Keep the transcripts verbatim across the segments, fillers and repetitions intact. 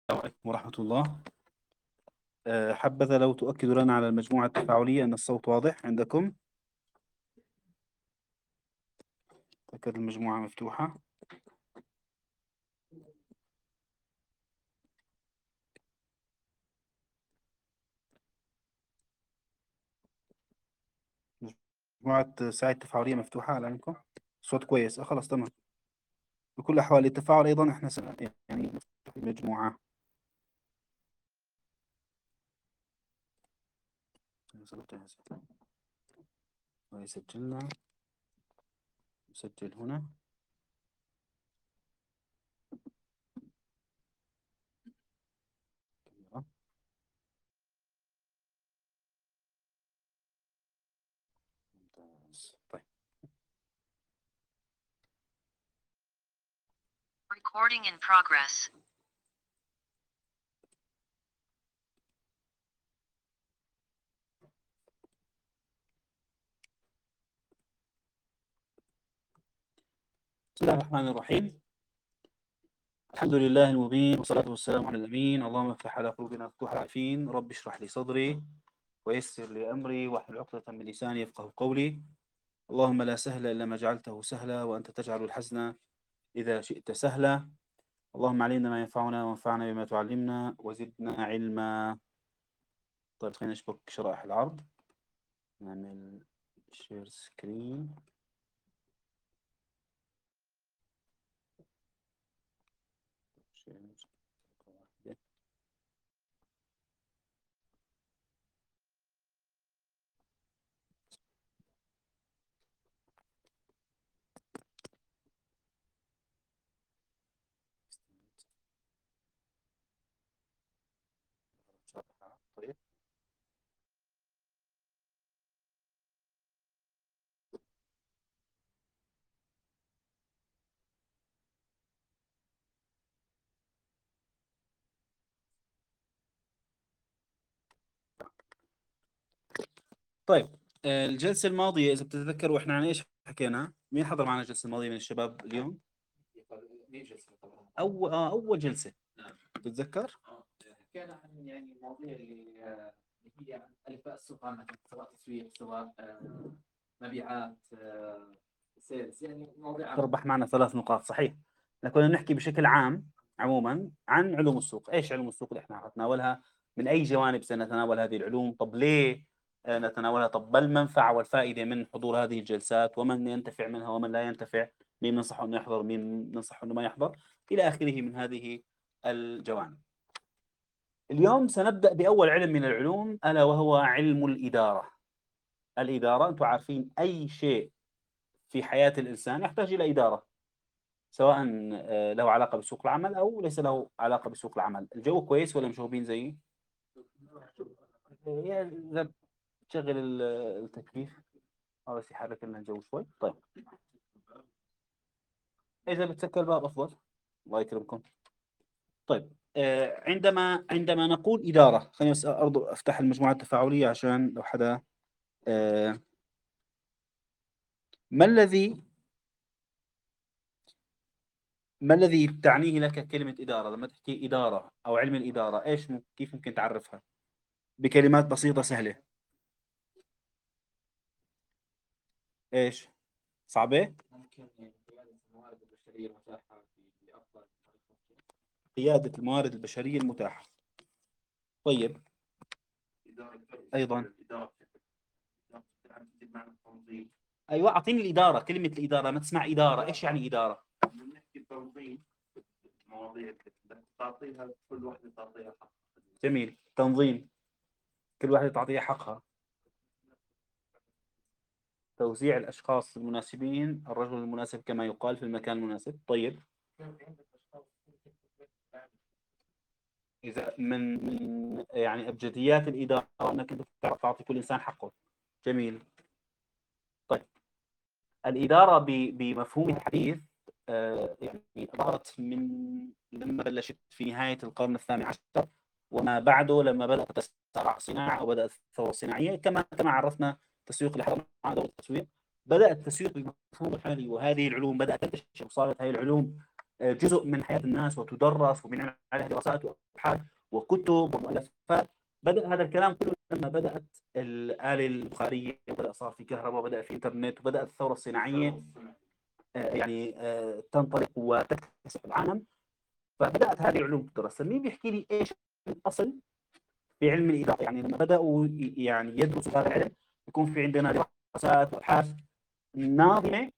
عليكم ورحمة الله. أه، حبذا لو تؤكدوا لنا على المجموعة التفاعلية أن الصوت واضح عندكم. تأكد المجموعة مفتوحة. مجموعة ساعة تفاعلية مفتوحة على عينكم. الصوت كويس. أه خلاص تمام. بكل الأحوال التفاعل أيضا إحنا سن... يعني نفتح المجموعة. ويسجلنا. نسجل هنا. ممتاز. طيب. Recording in progress. بسم الله الرحمن الرحيم. الحمد لله المبين والصلاة والسلام على الأمين. اللهم افتح على قلوبنا فتوح العارفين. رب اشرح لي صدري ويسر لي أمري واحلل عقدة من لساني يفقه قولي. اللهم لا سهل إلا ما جعلته سهلا وأنت تجعل الحزن إذا شئت سهلا. اللهم علمنا ما ينفعنا وانفعنا بما تعلمنا وزدنا علما. طيب خلينا نشبك شرائح العرض. نعمل شير سكرين. طيب. طيب آه، الجلسة الماضية إذا بتتذكروا إحنا عن إيش حكينا؟ مين حضر معنا الجلسة الماضية من الشباب اليوم؟ أول آه أول جلسة. تتذكر؟ كان عن يعني المواضيع اللي آه، اللي هي عن الفاء السوق عامة، سواء تسويق، سواء آه، مبيعات، آه، سيلز، يعني مواضيع عامة. تربح معنا ثلاث نقاط صحيح. احنا كنا نحكي بشكل عام عموما عن علوم السوق. ايش علوم السوق اللي احنا نتناولها؟ من اي جوانب سنتناول هذه العلوم؟ طب ليه آه، نتناولها؟ طب ما المنفعة والفائدة من حضور هذه الجلسات؟ ومن ينتفع منها ومن لا ينتفع؟ مين ننصحه انه يحضر؟ مين ننصحه انه ما يحضر؟ الى اخره من هذه الجوانب. اليوم سنبدأ بأول علم من العلوم ألا وهو علم الإدارة. الإدارة أنتم عارفين أي شيء في حياة الإنسان يحتاج إلى إدارة، سواء آه، له علاقة بسوق العمل أو ليس له علاقة بسوق العمل. الجو كويس ولا مشوبين زيي؟ يعني إذا تشغل ال- التكييف أو بس يحرك لنا الجو شوي. طيب إذا بتسكر الباب أفضل. الله يكرمكم. طيب آه، عندما عندما نقول إدارة، خليني بس أرضو أفتح المجموعة التفاعلية عشان لو حدا آه، ما الذي ما الذي تعنيه لك كلمة إدارة؟ لما تحكي إدارة أو علم الإدارة إيش مم- كيف ممكن تعرفها بكلمات بسيطة سهلة؟ إيش صعبة؟ ممكن يعني قيادة الموارد البشرية متاحة بأفضل طريقة ممكنة. قيادة الموارد البشرية المتاحة. طيب أيضا أيوة أعطيني الإدارة. كلمة الإدارة ما تسمع إدارة، إيش يعني إدارة؟ نحكي تنظيم مواضيع بدك تعطيها كل وحده تعطيها حق. جميل. تنظيم، كل واحدة تعطيها حقها. توزيع الأشخاص المناسبين، الرجل المناسب كما يقال في المكان المناسب. طيب إذا من من يعني أبجديات الإدارة أنك أنت تعرف تعطي كل إنسان حقه. جميل. طيب الإدارة ب- بمفهوم الحديث آه، يعني ظهرت من لما بلشت في نهاية القرن الثامن عشر وما بعده، لما بدأت تسارع الصناعة وبدأت الثورة الصناعية. كما كما عرفنا التسويق اللي حضرنا مع دورة التسويق، بدأ التسويق بالمفهوم الحالي وهذه العلوم بدأت تنتشر وصارت هذه العلوم جزء من حياة الناس وتدرس وبنعمل عليها دراسات وأبحاث وكتب ومؤلفات. بدأ هذا الكلام كله لما بدأت الآلة البخارية، وبدأ صار في كهرباء، وبدأ في إنترنت، وبدأت الثورة الصناعية يعني تنطلق وتكتسح العالم. فبدأت هذه العلوم تدرس. مين بيحكي لي إيش الأصل في علم الإدارة؟ يعني لما بدأوا يعني يدرسوا هذا العلم يكون في عندنا دراسات وأبحاث ناظمة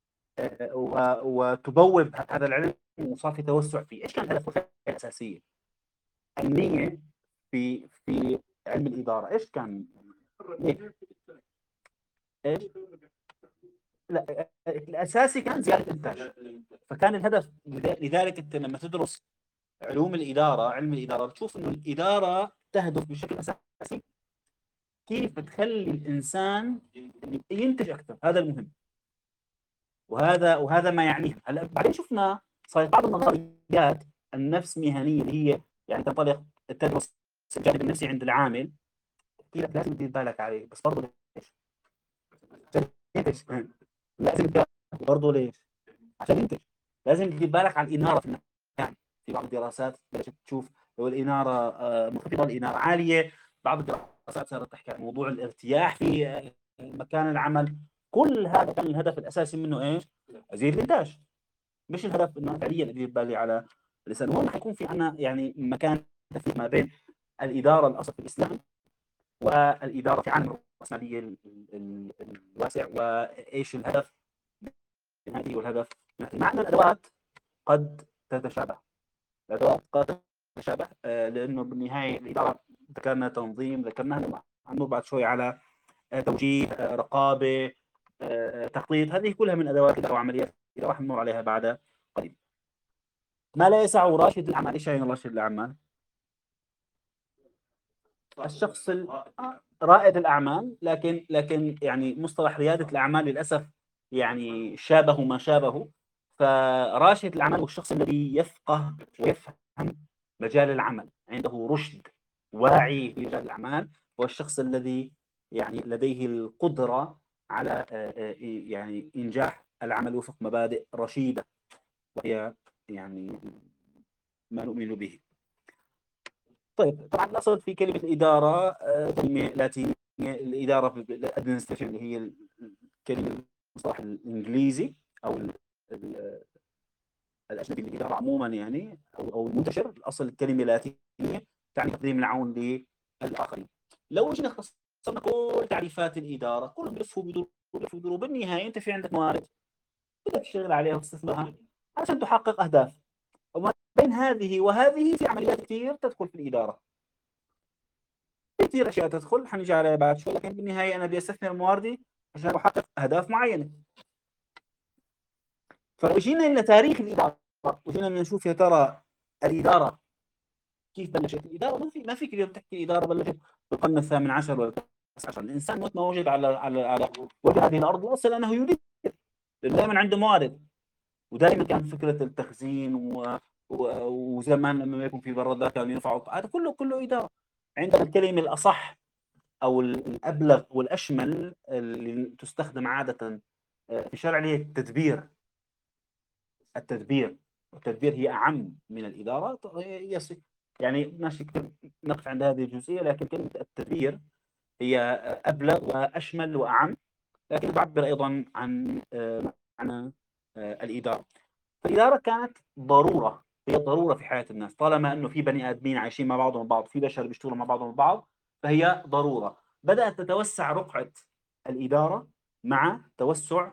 وتبوب هذا العلم وصار في توسع فيه. ايش كان الهدف الاساسيه النيه في في علم الاداره؟ ايش كان؟ ليه؟ ايش؟ لا، الاساسي كان زياده الانتاج. فكان الهدف، لذلك انت لما تدرس علوم الاداره، علم الاداره، بتشوف انه الاداره تهدف بشكل اساسي كيف تخلي الانسان ينتج اكثر. هذا المهم، وهذا وهذا ما يعنيه. هلا بعدين شفنا صار بعض النظريات النفس مهنيه اللي هي يعني تنطلق تدرس الجانب النفسي عند العامل، قلت لك لازم تدير بالك عليه، بس برضه ليش؟ عشان ينتج. لازم برضه ليش؟ عشان ينتج. لازم تدير بالك على الاناره في المكان. في بعض الدراسات بلشت تشوف لو الاناره منخفضه، الاناره عاليه. بعض الدراسات صارت تحكي عن موضوع الارتياح في مكان العمل. كل هذا كان الهدف الاساسي منه ايش؟ ازيد الانتاج. مش الهدف انه فعليا ادير بالي على اللسان. هون حيكون في عنا يعني مكان تفريق ما بين الاداره الاصل في الاسلام والاداره في عالم الراسماليه الواسع، وايش الهدف من هذه والهدف من هذه. مع ان الادوات قد تتشابه، الادوات قد تتشابه آه لانه بالنهايه الاداره ذكرنا تنظيم، ذكرنا عنه بعد شوي على آه توجيه، آه رقابه، آه تخطيط. هذه كلها من ادوات الاداره وعمليات إذا راح نمر عليها بعد قليل. ما لا يسع راشد الأعمال. إيش يعني راشد الأعمال؟ الشخص رائد الأعمال، لكن لكن يعني مصطلح ريادة الأعمال للأسف يعني شابه ما شابه. فراشد الأعمال هو الشخص الذي يفقه ويفهم مجال العمل، عنده رشد، واعي في مجال الأعمال. هو الشخص الذي يعني لديه القدرة على يعني إنجاح العمل وفق مبادئ رشيدة، وهي يعني ما نؤمن به. طيب طبعا الاصل في كلمه الاداره كلمه لاتينيه، الاداره الادمنستريشن اللي هي الكلمه المصطلح الانجليزي او الاجنبي للاداره عموما يعني، او المنتشر. الاصل الكلمه لاتينيه تعني تقديم العون للاخرين. لو جينا اختصرنا كل تعريفات الاداره كلهم بيلفوا بيدوروا بيلفوا بيدوروا بالنهايه انت في عندك موارد بدك تشتغل عليها وتستثمرها عشان تحقق اهداف. وما بين هذه وهذه في عمليات كثير تدخل في الإدارة، كثير أشياء تدخل حنجي عليها بعد شوي، لكن بالنهاية أنا بدي أستثمر مواردي عشان أحقق أهداف معينة. فجينا إلى تاريخ الإدارة وجينا نشوف يا ترى الإدارة كيف بلشت. الإدارة ما في ما فيك اليوم تحكي الإدارة بلشت بالقرن الثامن عشر ولا التاسع عشر. الإنسان وقت ما وجد على على على وجه هذه الأرض الأصل أنه يدير، دائما عنده موارد، ودائما كان فكرة التخزين و وزمان لما يكون في برادات كانوا ينفعوا. هذا كله كله إدارة. عندنا الكلمة الأصح أو الأبلغ والأشمل اللي تستخدم عادة في الشرع اللي هي التدبير. التدبير التدبير هي أعم من الإدارة. يعني ماشي نقف عند هذه الجزئية، لكن كلمة التدبير هي أبلغ وأشمل وأعم، لكن تعبر أيضا عن معنى الإدارة. فالإدارة كانت ضرورة، هي ضرورة في حياة الناس. طالما أنه في بني آدمين عايشين مع بعضهم البعض، في بشر بيشتغلوا مع بعضهم البعض، فهي ضرورة. بدأت تتوسع رقعة الإدارة مع توسع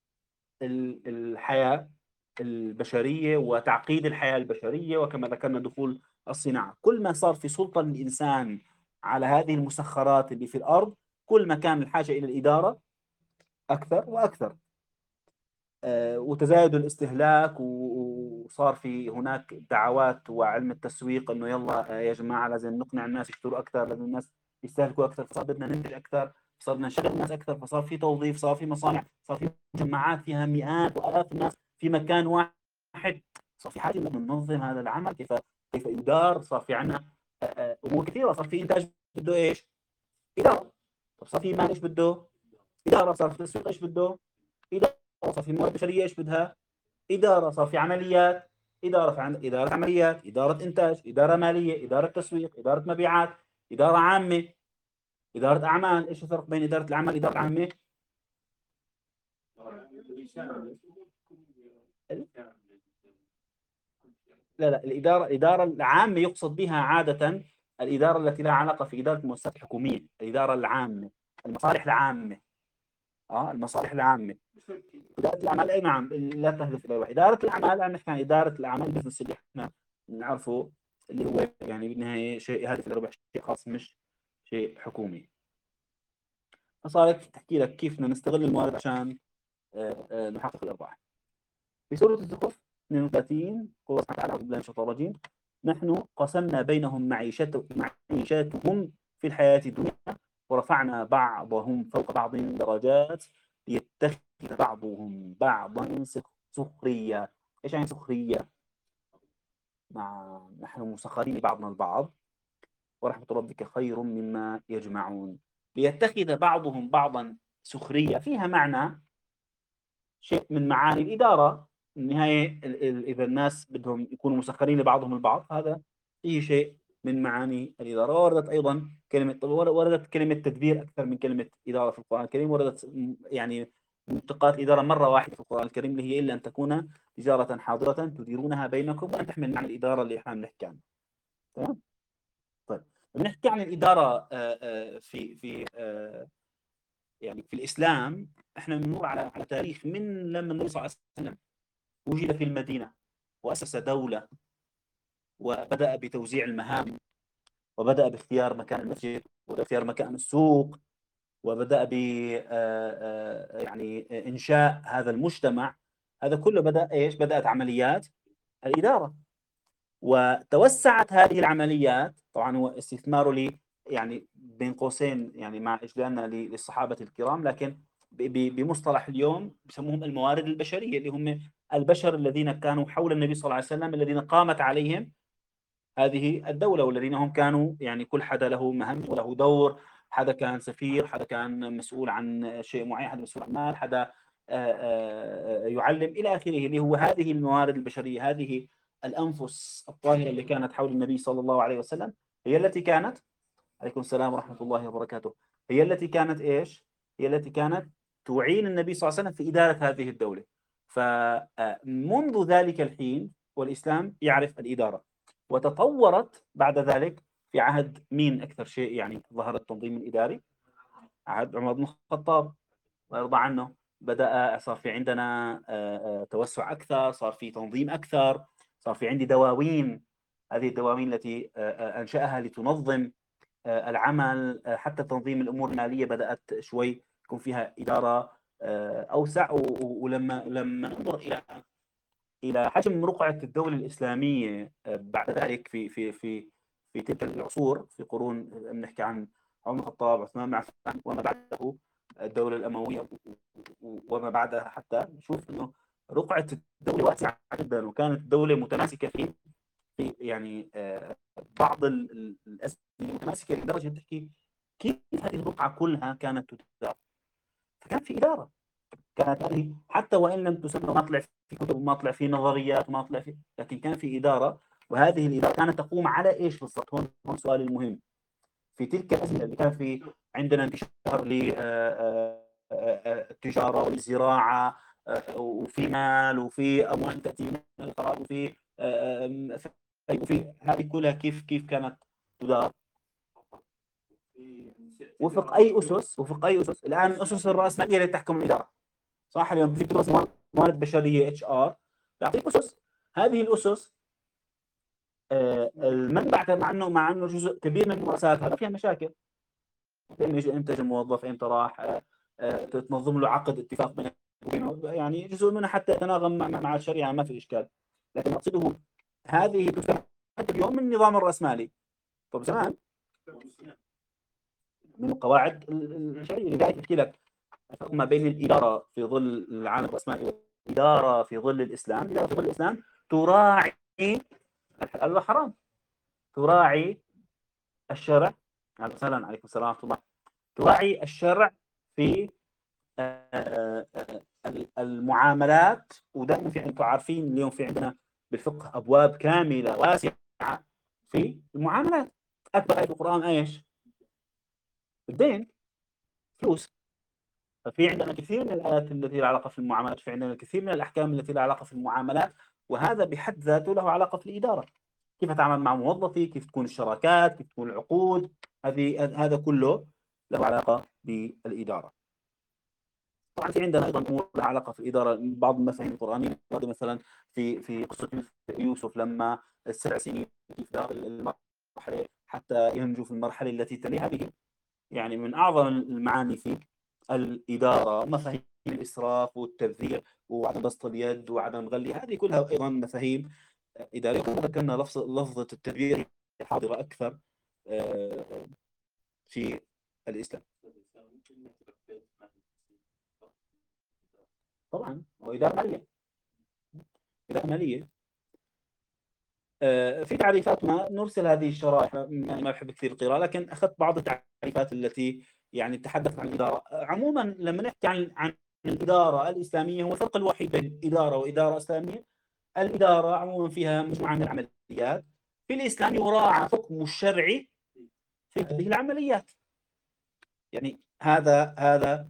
الحياة البشرية وتعقيد الحياة البشرية، وكما ذكرنا دخول الصناعة. كل ما صار في سلطة الإنسان على هذه المسخرات اللي في الأرض، كل ما كان الحاجة إلى الإدارة أكثر وأكثر. وتزايد الاستهلاك، وصار في هناك دعوات وعلم التسويق انه يلا يا جماعه لازم نقنع الناس يشتروا اكثر، لازم الناس يستهلكوا اكثر، فصار بدنا ننتج اكثر، صار بدنا نشغل الناس اكثر، فصار في توظيف، صار في مصانع، صار في جماعات فيها مئات والاف الناس في مكان واحد. صار في حاجه انه ننظم هذا العمل كيف كيف يدار. صار في عندنا امور كثيره، صار في انتاج بده ايش؟ اداره. طب صار في مال ايش بده؟ اداره. صار في تسويق ايش بده؟ اداره. صار في موارد بشريه ايش بدها؟ اداره. صار في عمليات إدارة عن إدارة عمليات، إدارة إنتاج، إدارة مالية، إدارة تسويق، إدارة مبيعات، إدارة عامة، إدارة أعمال. إيش الفرق بين إدارة الأعمال وإدارة العامة؟ لا لا الإدارة الإدارة العامة يقصد بها عادة الإدارة التي لها علاقة في إدارة المؤسسات الحكومية، الإدارة العامة، المصالح العامة. اه المصالح العامة. إدارة الأعمال أي نعم لا تهدف إلى الواحد. إدارة الأعمال عم نحكي عن إدارة الأعمال البزنس اللي إحنا نعرفه، اللي هو يعني بالنهاية شيء هادف إلى الربح، شيء خاص مش شيء حكومي. فصارت تحكي لك كيف بدنا نستغل الموارد عشان آه، آه، نحقق الأرباح. في سورة الزخرف اثنين وثلاثين قل سبحانه وتعالى: أعوذ بالله من الشيطان الرجيم: نحن قسمنا بينهم معيشتهم معيشتهم في الحياة الدنيا ورفعنا بعضهم فوق بعض درجات ليتخذ بعضهم بعضا سخريا. ايش يعني سخرية؟ مع نحن مسخرين لبعضنا البعض ورحمة ربك خير مما يجمعون. ليتخذ بعضهم بعضا سخرية فيها معنى شيء من معاني الإدارة. النهاية إذا الناس بدهم يكونوا مسخرين لبعضهم البعض، هذا فيه شيء من معاني الإدارة. وردت أيضا كلمة وردت كلمة تدبير أكثر من كلمة إدارة في القرآن الكريم. وردت يعني مشتقات إدارة مرة واحدة في القرآن الكريم، اللي هي إلا أن تكون تجارة حاضرة تديرونها بينكم، وأن تحمل معنى الإدارة اللي إحنا بنحكي عنها. تمام؟ طيب بنحكي عن الإدارة في في يعني في الإسلام. إحنا بنمر على على تاريخ من لما النبي صلى الله عليه وسلم وجد في المدينة وأسس دولة، وبدأ بتوزيع المهام، وبدأ باختيار مكان المسجد، وبدأ باختيار مكان السوق، وبدأ ب يعني إنشاء هذا المجتمع. هذا كله بدأ إيش؟ بدأت عمليات الإدارة، وتوسعت هذه العمليات. طبعا هو استثماره لي يعني بين قوسين يعني مع إجلالنا للصحابة الكرام، لكن بمصطلح اليوم بسموهم الموارد البشرية، اللي هم البشر الذين كانوا حول النبي صلى الله عليه وسلم، الذين قامت عليهم هذه الدولة، والذين هم كانوا يعني كل حدا له مهام وله دور. حدا كان سفير، حدا كان مسؤول عن شيء معين، حدا مسؤول عن مال، حدا يعلم إلى آخره، اللي هو هذه الموارد البشرية، هذه الأنفس الطاهرة اللي كانت حول النبي صلى الله عليه وسلم، هي التي كانت عليكم السلام ورحمة الله وبركاته هي التي كانت إيش؟ هي التي كانت تعين النبي صلى الله عليه وسلم في إدارة هذه الدولة. فمنذ ذلك الحين والإسلام يعرف الإدارة، وتطورت بعد ذلك في عهد مين أكثر شيء يعني ظهر التنظيم الإداري؟ عهد عمر بن الخطاب الله يرضى عنه. بدأ صار في عندنا توسع أكثر، صار في تنظيم أكثر، صار في عندي دواوين. هذه الدواوين التي أنشأها لتنظم العمل، حتى تنظيم الأمور المالية بدأت شوي يكون فيها إدارة أوسع. ولما لما ننظر إلى إلى حجم رقعة الدولة الإسلامية بعد ذلك في في في في تلك العصور، في قرون بنحكي عن عمر الخطاب، عثمان بن عفان، وما بعده الدولة الأموية وما بعدها، حتى نشوف إنه رقعة الدولة واسعة جدا، وكانت الدولة متماسكة في في يعني بعض الأزمة متماسكة لدرجة تحكي كيف هذه الرقعة كلها كانت تدار. فكان في إدارة، كانت هذه حتى وإن لم تسمى، ما طلع في كتب وما طلع في نظريات وما طلع في، لكن كان في إدارة. وهذه الإدارة كانت تقوم على إيش بالضبط؟ هون هون السؤال المهم. في تلك الأزمة اللي كان في عندنا انتشار للتجارة والزراعة، وفي مال، وفي أموال تأتي من الخراج، وفي وفي هذه كلها كيف كيف كانت تدار؟ وفق أي أسس؟ وفق أي أسس؟ الآن أسس الرأسمالية اللي تحكم الإدارة، صح؟ اليوم في دراسة موارد بشرية اتش ار تعطيك أسس. هذه الأسس المنبع مع انه مع انه جزء كبير من المؤسسات هذا فيها مشاكل. امتى الموظف، امتى راح، تنظم له عقد اتفاق بينه، يعني جزء منها حتى يتناغم مع, مع الشريعه، ما في اشكال. لكن اقصده هذه تسمى اليوم من النظام الرأسمالي. طب زمان من القواعد الشرعيه. لذلك احكي لك الفرق ما بين الاداره في ظل العالم الرأسمالي والاداره في ظل الاسلام. الاداره في ظل الاسلام تراعي الحلال والحرام، تراعي الشرع. مثلا عليكم السلام ورحمه الله. تراعي الشرع في المعاملات. ودائما في انتم عارفين اليوم في عندنا بالفقه أبواب كاملة واسعة في المعاملات. أكبر آية في القرآن إيش؟ الدين، فلوس. ففي عندنا كثير من الآيات التي لها علاقة في المعاملات، في عندنا كثير من الأحكام التي لها علاقة في المعاملات، وهذا بحد ذاته له علاقة في الإدارة. كيف أتعامل مع موظفي، كيف تكون الشراكات، كيف تكون العقود، هذه هذا كله له علاقة بالإدارة. طبعا في عندنا أيضا أمور لها علاقة في الإدارة، بعض المفاهيم القرآنية مثلا في في قصة يوسف لما السبع سنين في دار المرحلة حتى ينجو في المرحلة التي تليها به، يعني من أعظم المعاني في الإدارة مفاهيم الإسراف والتبذير وعدم بسط اليد وعدم غلي، هذه كلها أيضا مفاهيم إدارية. ذكرنا لفظ لفظة التدبير حاضرة أكثر في الإسلام. طبعا وإدارة مالية، إدارة مالية. في تعريفات ما نرسل هذه الشرائح، ما بحب كثير القراءة لكن أخذت بعض التعريفات التي يعني تحدثت عن الإدارة. عموما لما نحكي عن عن الإدارة الإسلامية، هو الفرق الوحيد بين إدارة وإدارة إسلامية، الإدارة عموما فيها مجموعة من العمليات، في الإسلام يراعى حكم الشرعي في هذه العمليات. يعني هذا هذا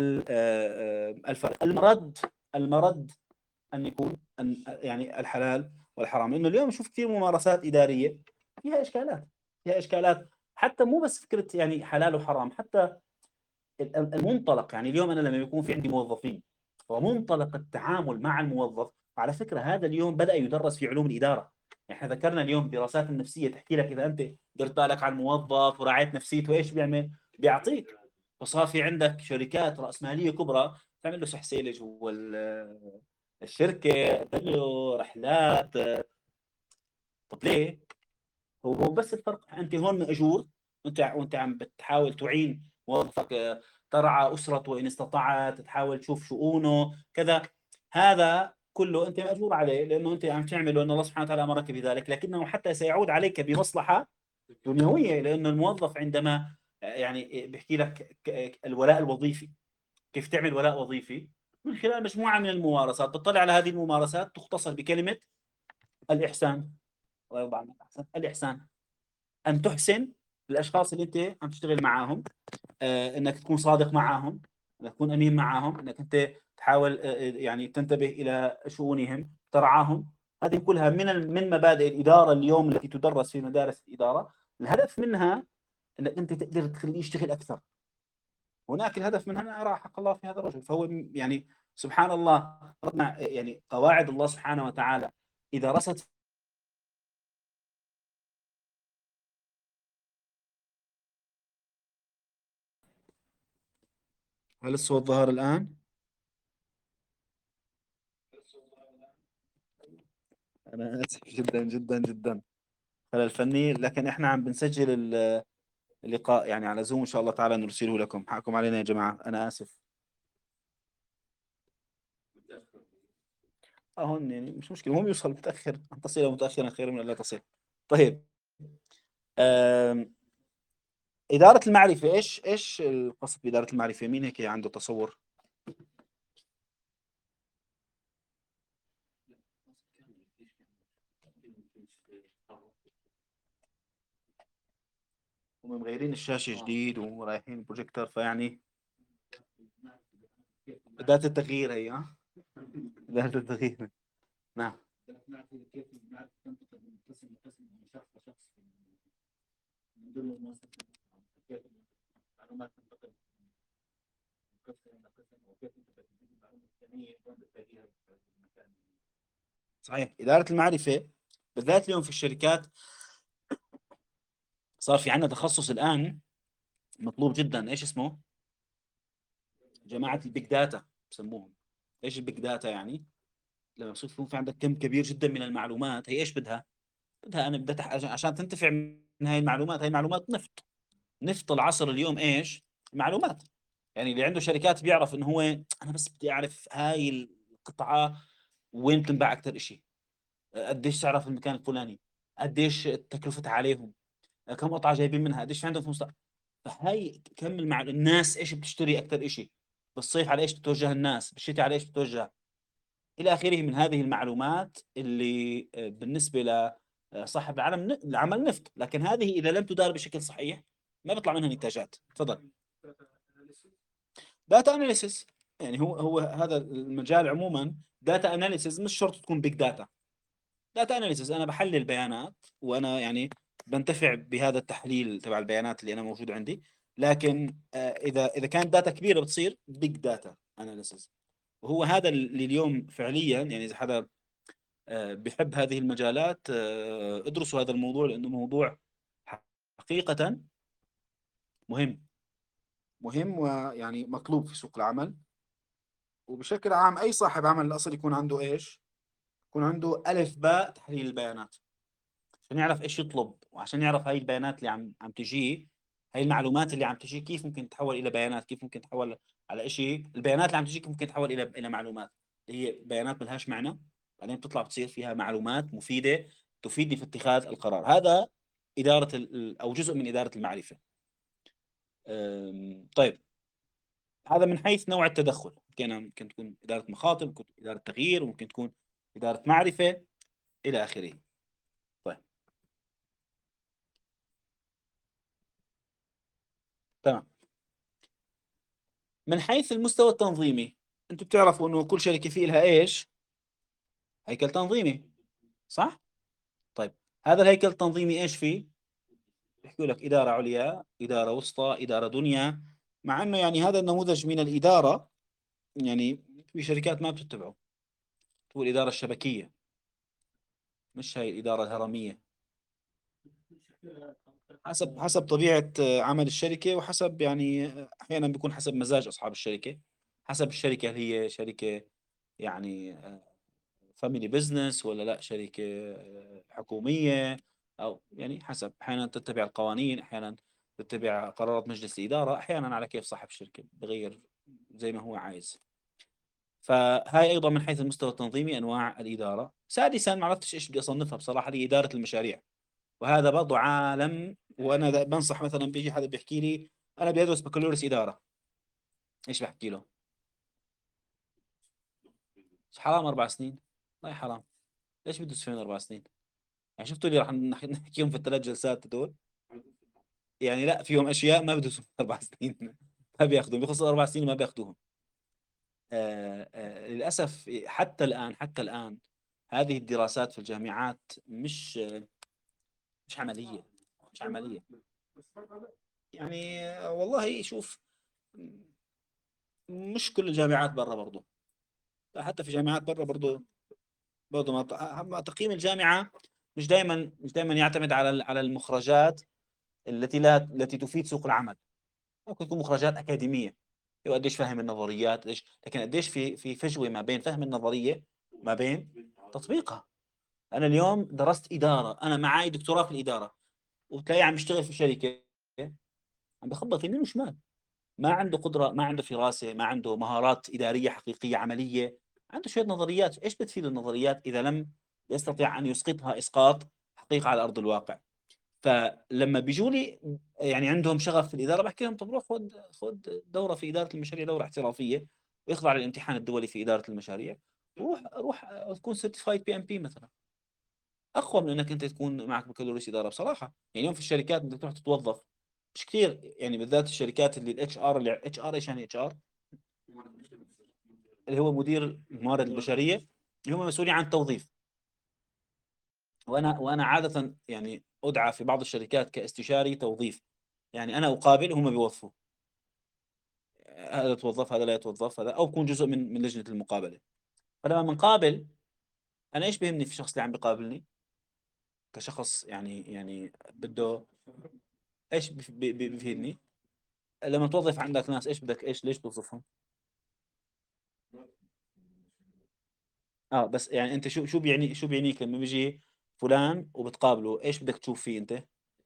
الفرق. المرد المرد أن يكون أن يعني الحلال والحرام، لأنه اليوم نشوف كثير ممارسات إدارية فيها إشكالات، فيها إشكالات حتى مو بس فكرة يعني حلال وحرام، حتى المنطلق. يعني اليوم أنا لما يكون في عندي موظفين ومنطلق التعامل مع الموظف، على فكرة هذا اليوم بدأ يدرس في علوم الإدارة. يعني احنا ذكرنا اليوم الدراسات النفسية تحكي لك إذا أنت درت بالك على الموظف وراعيت نفسيته إيش بيعمل؟ بيعطيك. فصار في عندك شركات رأسمالية كبرى تعمل له سحسيلة جوا الشركة، له رحلات. طب ليه؟ هو هو بس الفرق أنت هون مأجور، وأنت وأنت عم بتحاول تعين موظفك، ترعى أسرته وإن استطعت، تحاول تشوف شؤونه كذا، هذا كله أنت مأجور عليه لأنه أنت عم تعمله لأن الله سبحانه وتعالى أمرك بذلك، لكنه حتى سيعود عليك بمصلحة دنيوية، لأنه الموظف عندما يعني بيحكي لك الولاء الوظيفي، كيف تعمل ولاء وظيفي؟ من خلال مجموعة من الممارسات، تطلع على هذه الممارسات تختصر بكلمة الإحسان. الله يرضى عنك، الإحسان أن تحسن للأشخاص اللي أنت عم تشتغل معاهم، آه، أنك تكون صادق معاهم، أنك تكون أمين معاهم، أنك أنت تحاول آه، يعني تنتبه إلى شؤونهم، ترعاهم. هذه كلها من من مبادئ الإدارة اليوم التي تدرس في مدارس الإدارة. الهدف منها أنك أنت تقدر تخليه يشتغل أكثر. هناك الهدف منها أن أرى حق الله في هذا الرجل. فهو يعني سبحان الله، يعني قواعد الله سبحانه وتعالى إذا رست. هل الصوت ظهر الآن؟ أنا آسف جدا جدا جدا خلال الفني، لكن إحنا عم بنسجل اللقاء يعني على زوم، إن شاء الله تعالى نرسله لكم. حقكم علينا يا جماعة، أنا آسف. اه هون يعني مش مشكلة، المهم يوصل متأخر، أن تصل متأخرا خير من أن لا تصل. طيب، إدارة المعرفة، إيش إيش القصد بإدارة المعرفة؟ مين هيك عنده تصور؟ هم مغيرين الشاشة جديد ورايحين البروجيكتور، فيعني أداة التغيير هي، ها؟ أداة التغيير. نعم. كيف نعرف تنتقل من قسم لقسم، من شخص لشخص، من ضمن المؤسسة، كيف المعلومات تنتقل من قسم لقسم، وكيف تنتقل من المعلومة الثانية وين بتلاقيها في المكان. صحيح. إدارة المعرفة بالذات اليوم في الشركات صار في عندنا تخصص الآن مطلوب جدا، إيش اسمه؟ جماعة البيج داتا بسموهم. إيش البيج داتا يعني؟ لما يصير يكون في عندك كم كبير جدا من المعلومات، هي إيش بدها؟ بدها أنا بدها تح... عشان تنتفع من هاي المعلومات. هاي المعلومات نفط، نفط العصر اليوم إيش؟ معلومات. يعني اللي عنده شركات بيعرف إنه هو أنا بس بدي أعرف هاي القطعة وين بتنباع أكثر إشي، قديش سعرها في المكان الفلاني، قديش تكلفتها عليهم، كم قطعة جايبين منها، قديش في عندهم في مستقبل. فهي كم مع الناس ايش بتشتري اكثر شيء، بالصيف على ايش بتوجه الناس، بالشتاء على ايش بتوجه. الى اخره من هذه المعلومات اللي آه، بالنسبه لصاحب العمل العمل نفط، لكن هذه اذا لم تدار بشكل صحيح ما بيطلع منها نتاجات. تفضل. داتا اناليسيس، يعني هو هو هذا المجال عموما. داتا اناليسيس مش شرط تكون بيج داتا. داتا اناليسيس انا بحلل بيانات، وانا يعني بنتفع بهذا التحليل تبع البيانات اللي انا موجود عندي. لكن آه، اذا اذا كانت داتا كبيره بتصير بيج داتا اناليسيس. وهو هذا اللي اليوم فعليا، يعني اذا حدا آه، بحب هذه المجالات آه، ادرسوا هذا الموضوع، لانه موضوع حقيقه مهم. مهم ويعني مطلوب في سوق العمل. وبشكل عام اي صاحب عمل الاصل يكون عنده ايش؟ يكون عنده الف باء تحليل البيانات، عشان يعرف ايش يطلب، وعشان يعرف هاي البيانات اللي عم عم تجيه، هاي المعلومات اللي عم تجيه كيف ممكن تتحول الى بيانات، كيف ممكن تتحول على شيء. البيانات اللي عم تجيك ممكن تتحول الى الى معلومات، اللي هي بيانات ملهاش معنى، بعدين بتطلع بتصير فيها معلومات مفيدة تفيدني في اتخاذ القرار. هذا إدارة ال- أو جزء من إدارة المعرفة. أم، طيب، هذا من حيث نوع التدخل. ممكن ممكن تكون إدارة مخاطر، ممكن تكون إدارة تغيير، ممكن تكون إدارة معرفة إلى آخره. طيب، تمام. من حيث المستوى التنظيمي، انتم بتعرفوا انه كل شركه في لها ايش؟ هيكل تنظيمي، صح؟ طيب، هذا الهيكل التنظيمي ايش فيه؟ بيحكوا لك اداره عليا، اداره وسطى، اداره دنيا. مع انه يعني هذا النموذج من الاداره يعني في شركات ما بتتبعه، تقول الاداره الشبكيه، مش هاي الاداره الهرميه. حسب حسب طبيعه آه، عمل الشركه، وحسب يعني آه، احيانا بيكون حسب مزاج اصحاب الشركه، حسب الشركه هل هي شركه يعني فاميلي بزنس ولا لا شركة آه، حكومية، أو يعني حسب. أحيانا تتبع القوانين، أحيانا تتبع قرارات مجلس الإدارة، أحيانا على كيف صاحب الشركة بغير زي ما هو عايز. فهاي أيضا من حيث المستوى التنظيمي أنواع الإدارة. سادسا، ما عرفتش إيش بدي أصنفها بصراحة، هي إدارة المشاريع. وهذا برضو عالم. وأنا دا- بنصح مثلا بيجي حدا بيحكي لي أنا بدي أدرس بكالوريوس إدارة، إيش بحكي له؟ حرام أربع سنين؟ والله حرام. ليش بدرس فيهم أربع سنين؟ يعني شفتوا اللي راح نح- نحكيهم في الثلاث جلسات دول، يعني لا، فيهم اشياء ما بدهم اربع سنين ما بياخذوهم، بيخلصوا اربع سنين ما بياخذوهم. آه آه للاسف حتى الان، حتى الان هذه الدراسات في الجامعات مش مش عمليه، مش عمليه. يعني آه، والله شوف، مش كل الجامعات برا برضو، حتى في جامعات برا برضو. برضو ما ما- تقييم الجامعه مش دائما مش دائما يعتمد على على المخرجات التي لا التي تفيد سوق العمل. ممكن تكون مخرجات اكاديميه، هو قديش فاهم النظريات قديش، لكن قديش في في فجوه ما بين فهم النظريه وما بين تطبيقها. انا اليوم درست اداره، انا معي دكتوراه في الاداره، وتلاقيه عم يشتغل في شركه عم بخبط يمين وشمال، ما عنده قدره، ما عنده فراسه، ما عنده مهارات اداريه حقيقيه عمليه. عنده شويه نظريات، ايش بتفيد النظريات اذا لم يستطيع ان يسقطها اسقاط حقيقه على ارض الواقع؟ فلما بيجوا لي يعني عندهم شغف في الاداره، بحكي لهم طب روح خذ خذ دوره في اداره المشاريع، دوره احترافيه، واخضع للامتحان الدولي في اداره المشاريع، وروح روح تكون سيرتيفايد بي ام بي مثلا. اقوى من انك انت تكون معك بكالوريوس اداره بصراحه. يعني اليوم في الشركات بدك تروح تتوظف مش كثير، يعني بالذات الشركات اللي الاتش ار، اللي اتش ار ايش يعني اتش ار؟ اللي هو مدير الموارد البشريه، اللي هم مسؤولين عن التوظيف. وانا وانا عاده يعني ادعى في بعض الشركات كاستشاري توظيف، يعني انا اقابل هم بيوظفوا، هذا يتوظف هذا لا يتوظف هذا، او بكون جزء من من لجنه المقابله. فلما بنقابل، انا ايش بيهمني في الشخص اللي عم بيقابلني كشخص، يعني يعني بده ايش بف- بي- بي- بيفيدني؟ لما توظف عندك ناس، ايش بدك، ايش ليش توظفهم؟ اه بس يعني انت شو شو بيعني شو بيعنيك لما بيجي فلان وبتقابله، ايش بدك تشوف فيه انت؟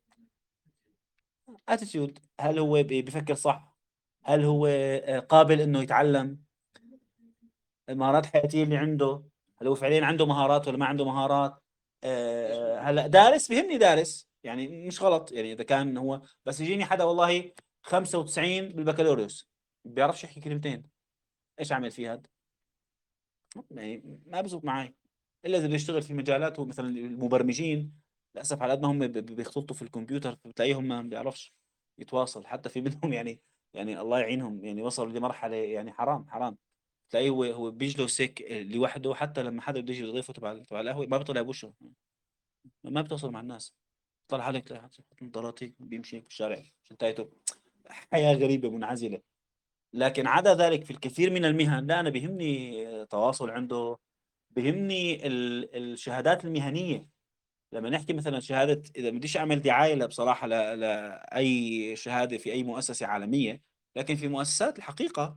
اتيتيود، هل هو بي- بيفكر صح؟ هل هو آه، قابل انه يتعلم؟ المهارات الحياتيه اللي عنده، هل هو فعليا عنده مهارات ولا ما عنده مهارات؟ آه، هلا دارس، بيهمني دارس، يعني مش غلط، يعني اذا كان هو، بس يجيني حدا والله خمسة وتسعين بالبكالوريوس بيعرفش يحكي كلمتين، ايش اعمل فيه هذا؟ يعني ما بزبط معي الا اذا بده يشتغل في مجالات، هو مثلا المبرمجين للاسف على قد ما هم ب- ب- بيخلطوا في الكمبيوتر بتلاقيهم ما بيعرفش يتواصل، حتى في منهم يعني يعني الله يعينهم، يعني وصلوا لمرحله يعني حرام حرام. تلاقيه هو هو بيجلس هيك لوحده، حتى لما حدا بده يجي يضيفه تبع تبع القهوه ما بيطلع بوشه، ما بتوصل مع الناس. طلع عليك تلاقي حاطط نظارات هيك بيمشي هيك في الشارع شتايته. حياه غريبه منعزله. لكن عدا ذلك في الكثير من المهن لا، انا بيهمني تواصل عنده، بيهمني ال- الشهادات المهنيه. لما نحكي مثلا شهاده، اذا بديش اعمل دعايه لا بصراحه لا لاي شهاده في اي مؤسسه عالميه، لكن في مؤسسات الحقيقه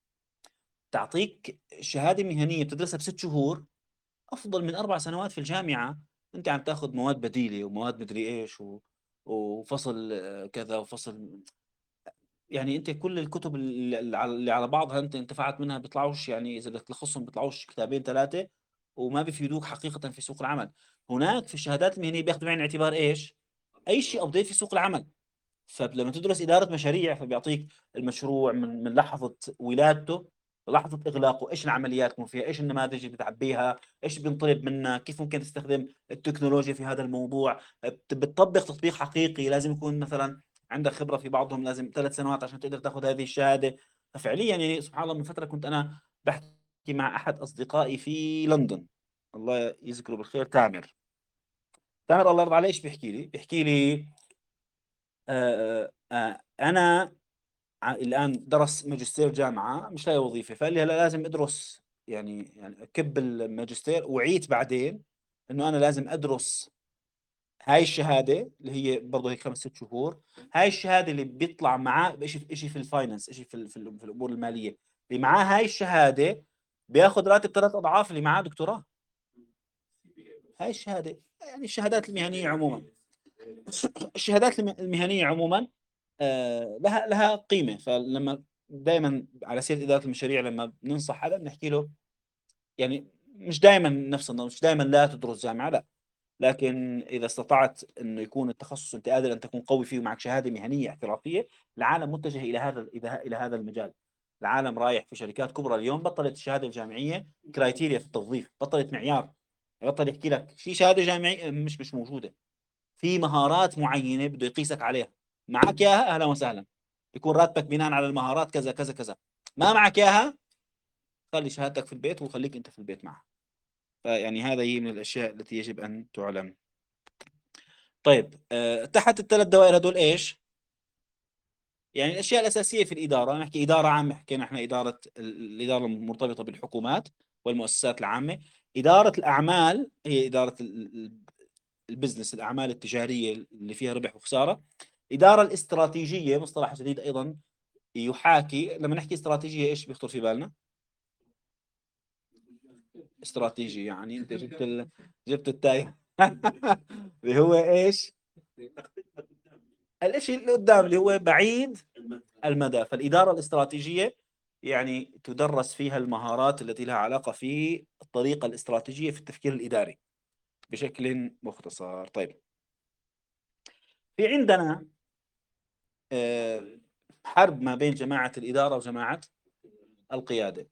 تعطيك شهاده مهنيه بتدرسها بست شهور افضل من اربع سنوات في الجامعه. انت عم تاخذ مواد بديله ومواد مدري ايش و... وفصل آه، كذا وفصل. يعني انت كل الكتب اللي اللي على اللي على بعضها انت انتفعت منها بيطلعوش، يعني اذا بدك تلخصهم بيطلعوش كتابين ثلاثه، وما بيفيدوك حقيقه في سوق العمل. هناك في الشهادات المهنيه بياخذوا بعين الاعتبار ايش؟ اي شيء ابديت في سوق العمل. فلما تدرس إدارة مشاريع فبيعطيك المشروع من من لحظة ولادته لحظة إغلاقه، إيش العمليات يكون فيها، إيش النماذج اللي بتعبيها، إيش بينطلب منك، كيف ممكن تستخدم التكنولوجيا في هذا الموضوع. بت- بتطبق تطبيق حقيقي، لازم يكون مثلا عندك خبرة في بعضهم، لازم ثلاث سنوات عشان تقدر تاخذ هذه الشهادة. ففعليا يعني سبحان الله، من فترة كنت أنا بحكي مع أحد أصدقائي في لندن، الله يذكره بالخير، تامر. تامر الله يرضى عليه، إيش بيحكي لي؟ بيحكي لي آه آه آه، انا ع- الان درس ماجستير جامعه مش لاقي وظيفه، فقال لي هلا لازم ادرس، يعني يعني اكب الماجستير، وعيت بعدين انه انا لازم ادرس هاي الشهاده اللي هي برضه هيك خمس ست شهور. هاي الشهاده اللي بيطلع معاه شيء شيء في الفاينانس، شيء في ال- في, ال- في الامور الماليه، اللي معاه هاي الشهاده بياخذ راتب ثلاث اضعاف اللي معاه دكتوراه. هاي الشهاده، يعني الشهادات المهنيه عموما، الشهادات الم- المهنيه عموما آه، لها لها قيمه. فلما دائما على سيره اداره المشاريع لما بننصح حدا بنحكي له، يعني مش دائما نفس النظام، مش دائما لا تدرس جامعه لا، لكن اذا استطعت انه يكون التخصص انت قادر ان تكون قوي فيه ومعك شهاده مهنيه احترافيه، العالم متجه الى هذا الى الى هذا المجال. العالم رايح في شركات كبرى اليوم بطلت الشهاده الجامعيه كرايتيريا في التوظيف، بطلت معيار. بطل يحكي لك في شهاده جامعيه مش مش موجوده، في مهارات معينه بده يقيسك عليها، معك اياها اهلا وسهلا، يكون راتبك بناء على المهارات كذا كذا كذا. ما معك اياها، خلي شهادتك في البيت وخليك انت في البيت معها. فيعني هذا هي من الاشياء التي يجب ان تعلم. طيب أه تحت الثلاث دوائر هدول ايش؟ يعني الاشياء الاساسيه في الاداره، نحكي اداره عامه، حكينا احنا اداره ال- الاداره المرتبطه بالحكومات والمؤسسات العامه. اداره الاعمال هي اداره ال- ال- البزنس، الاعمال التجاريه اللي فيها ربح وخساره. الاداره الاستراتيجيه مصطلح جديد ايضا، يحاكي لما نحكي استراتيجيه ايش بيخطر في بالنا؟ استراتيجي يعني انت جبت ال... جبت التايه. اللي هو ايش؟ الاشي اللي قدام اللي هو بعيد المدى. فالاداره الاستراتيجيه يعني تدرس فيها المهارات التي لها علاقه في الطريقه الاستراتيجيه في التفكير الاداري بشكل مختصر. طيب، في عندنا آه، حرب ما بين جماعه الاداره وجماعه القياده.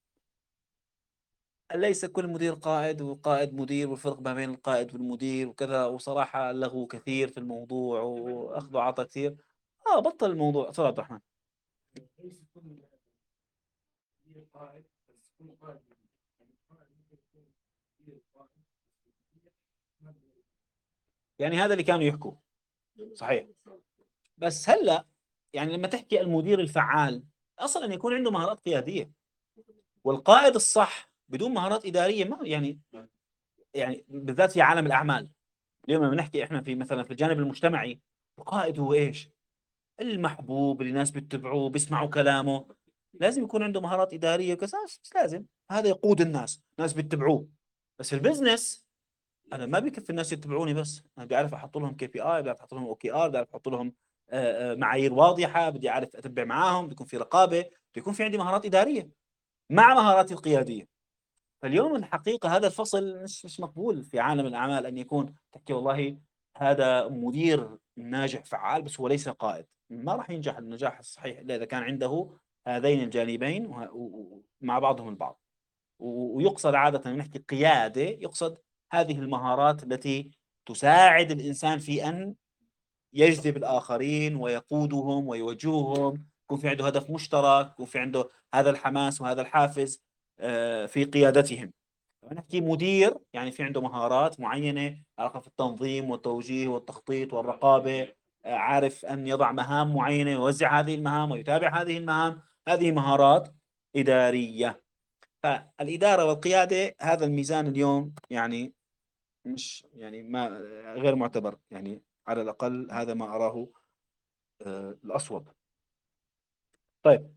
ليس كل مدير قائد وقائد مدير، والفرق ما بين القائد والمدير وكذا، وصراحة لغو كثير في الموضوع وأخذ وعطى كثير. آه بطل الموضوع. تفضل عبد الرحمن. ليس كل مدير قائد، بس كل قائد يعني قائد ممكن يكون مدير قائد، بس المدير ما بيقدر. يعني هذا اللي كانوا يحكوا صحيح. بس هلا يعني لما تحكي المدير الفعال أصلا أن يكون عنده مهارات قيادية، والقائد الصح بدون مهارات إدارية ما يعني، يعني بالذات في عالم الأعمال اليوم لما نحكي إحنا في مثلا في الجانب المجتمعي، القائد هو إيش؟ المحبوب اللي الناس بيتبعوه بيسمعوا كلامه، لازم يكون عنده مهارات إدارية وكذا، بس لازم هذا يقود الناس، ناس بيتبعوه. بس في البزنس أنا ما بكفي الناس يتبعوني بس، أنا بدي أعرف أحط لهم كي بي آي، بدي أعرف أحط لهم أو كي آر، بدي أعرف أحط لهم آه، آه، معايير واضحة، بدي أعرف أتبع معاهم، بده يكون في رقابة، بده يكون في عندي مهارات إدارية مع مهاراتي القيادية. فاليوم الحقيقة هذا الفصل مش مش مقبول في عالم الأعمال، أن يكون تحكي والله هذا مدير ناجح فعال بس هو ليس قائد. ما راح ينجح النجاح الصحيح إلا إذا كان عنده هذين الجانبين وه- و- و- مع بعضهم البعض. ويقصد عادة نحكي قيادة، يقصد هذه المهارات التي تساعد الإنسان في أن يجذب الآخرين ويقودهم ويوجههم، يكون في عنده هدف مشترك، يكون في عنده هذا الحماس وهذا الحافز في قيادتهم. نحكي مدير يعني في عنده مهارات معينة، علاقة في التنظيم والتوجيه والتخطيط والرقابة، عارف أن يضع مهام معينة ويوزع هذه المهام ويتابع هذه المهام. هذه مهارات إدارية. فالإدارة والقيادة هذا الميزان اليوم يعني مش يعني ما غير معتبر، يعني على الأقل هذا ما أراه آه الأصوب. طيب،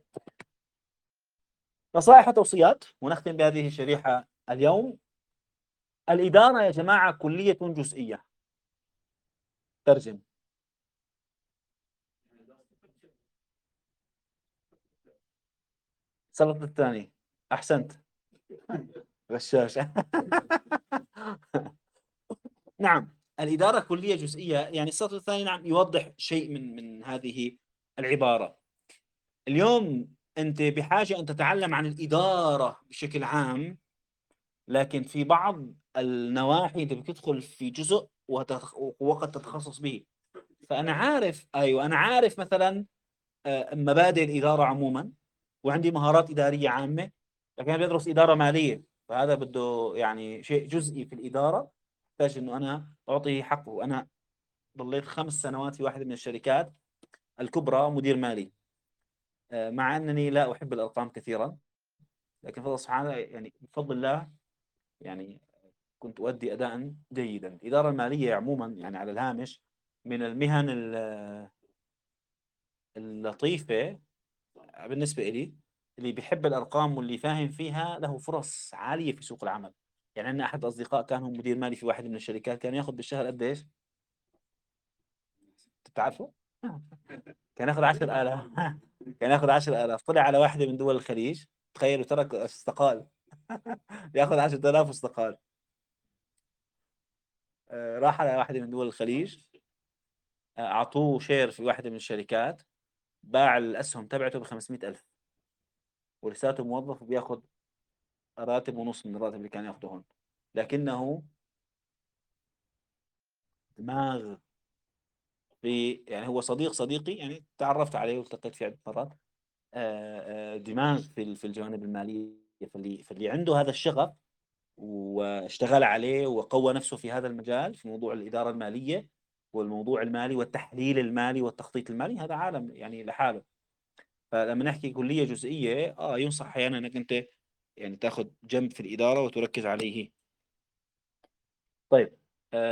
نصائح وتوصيات ونختم بهذه الشريحة اليوم. الإدارة يا جماعة كلية جزئية. ترجم. سقط الثاني. أحسنت. غشاش. نعم، الإدارة كلية جزئية، يعني السطر الثاني نعم يوضح شيء من من هذه العبارة. اليوم أنت بحاجة أن تتعلم عن الإدارة بشكل عام، لكن في بعض النواحي أنت بتدخل في جزء ووقت تتخصص به. فأنا عارف، أيوة أنا عارف مثلا مبادئ الإدارة عموما، وعندي مهارات إدارية عامة، لكن أنا بدرس إدارة مالية، فهذا بده يعني شيء جزئي في الإدارة، يحتاج إنه أنا أعطيه حقه. أنا ضليت خمس سنوات في واحدة من الشركات الكبرى مدير مالي، مع أنني لا أحب الأرقام كثيرا، لكن فضل سبحانه يعني بفضل الله يعني كنت أؤدي أداء جيدا. الإدارة المالية عموما يعني على الهامش من المهن اللطيفة بالنسبة لي، اللي بيحب الأرقام واللي فاهم فيها له فرص عالية في سوق العمل. يعني عندنا أحد الأصدقاء كان هو مدير مالي في واحد من الشركات، كان ياخذ بالشهر قديش؟ بتعرفوا؟ كان ياخذ عشرة آلاف. كان ياخذ عشرة آلاف. طلع على واحدة من دول الخليج، تخيلوا، ترك استقال. ياخذ عشرة آلاف واستقال. آه، راح على واحدة من دول الخليج، آه، أعطوه شير في واحدة من الشركات، باع الأسهم تبعته ب خمسمائة ألف، ولساته موظف وبياخذ راتب ونص من الراتب اللي كان ياخذه هون، لكنه دماغ في، يعني هو صديق صديقي، يعني تعرفت عليه والتقيت فيه عدة مرات. آه، آه، دماغ في في الجوانب المالية، فاللي فاللي عنده هذا الشغف واشتغل عليه وقوى نفسه في هذا المجال، في موضوع الإدارة المالية والموضوع المالي والتحليل المالي والتخطيط المالي، هذا عالم يعني لحاله. فلما نحكي كلية جزئية اه ينصح احيانا انك انت يعني تاخذ جنب في الإدارة وتركز عليه. طيب،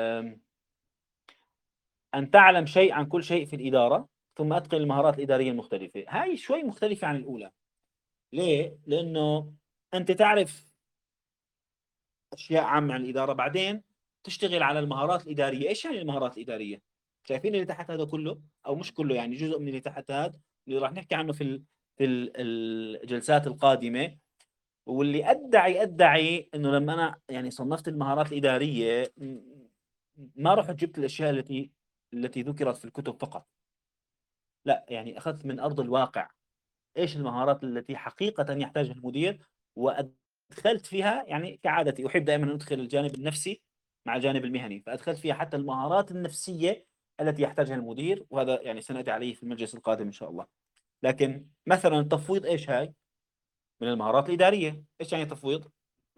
أن تعلم شيء عن كل شيء في الإدارة ثم أتقن المهارات الإدارية المختلفة. هاي شوي مختلفة عن الأولى. ليه؟ لأنه أنت تعرف أشياء عامة عن الإدارة، بعدين تشتغل على المهارات الإدارية. إيش يعني المهارات الإدارية؟ شايفين اللي تحت هذا كله، أو مش كله، يعني جزء من اللي تحت هذا اللي راح نحكي عنه في ال... في ال- الجلسات القادمة. واللي أدعي أدعي إنه لما أنا يعني صنفت المهارات الإدارية ما رحت جبت الأشياء التي التي ذكرت في الكتب فقط، لا، يعني أخذت من أرض الواقع إيش المهارات التي حقيقة يحتاجها المدير، وأدخلت فيها، يعني كعادتي أحب دائما أن أدخل الجانب النفسي مع الجانب المهني، فأدخلت فيها حتى المهارات النفسية التي يحتاجها المدير، وهذا يعني سنأتي عليه في المجلس القادم إن شاء الله. لكن مثلا التفويض إيش هاي؟ من المهارات الإدارية. إيش يعني تفويض؟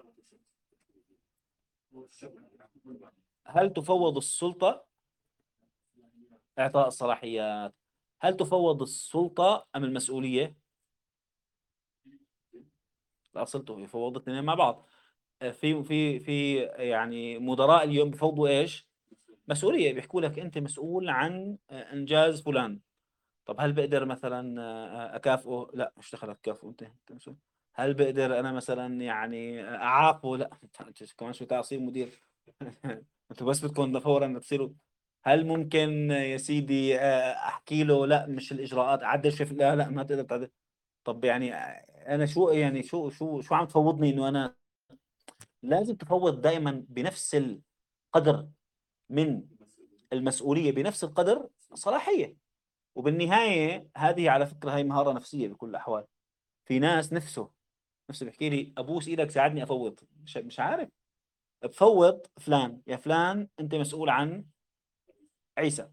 هل تفوض السلطة؟ إعطاء الصلاحيات. هل تفوض السلطة أم المسؤولية؟ لا، سلطة يفوض الاثنين مع بعض. في في في يعني مدراء اليوم بفوضوا ايش؟ مسؤوليه، بيحكوا لك انت مسؤول عن انجاز فلان. طب هل بقدر مثلا اكافئه؟ لا، مش دخلك كافئه، انت انت مسؤول. هل بقدر انا مثلا يعني اعاقبه؟ لا، انت كمان شو تعصير مدير. انتوا بس بدكم فورا تصيروا. هل ممكن يا سيدي احكي له لا مش الاجراءات عدل شوف؟ لا لا، ما تقدر تعدل. طب يعني انا شو يعني شو شو شو عم تفوضني انه انا لازم تفوض دائما بنفس القدر من المسؤولية، بنفس القدر صلاحية. وبالنهاية هذه على فكرة هي مهارة نفسية بكل الأحوال. في ناس نفسه نفسه بيحكي لي ابوس ايدك ساعدني افوض، مش مش عارف بفوض فلان، يا فلان انت مسؤول عن عيسى.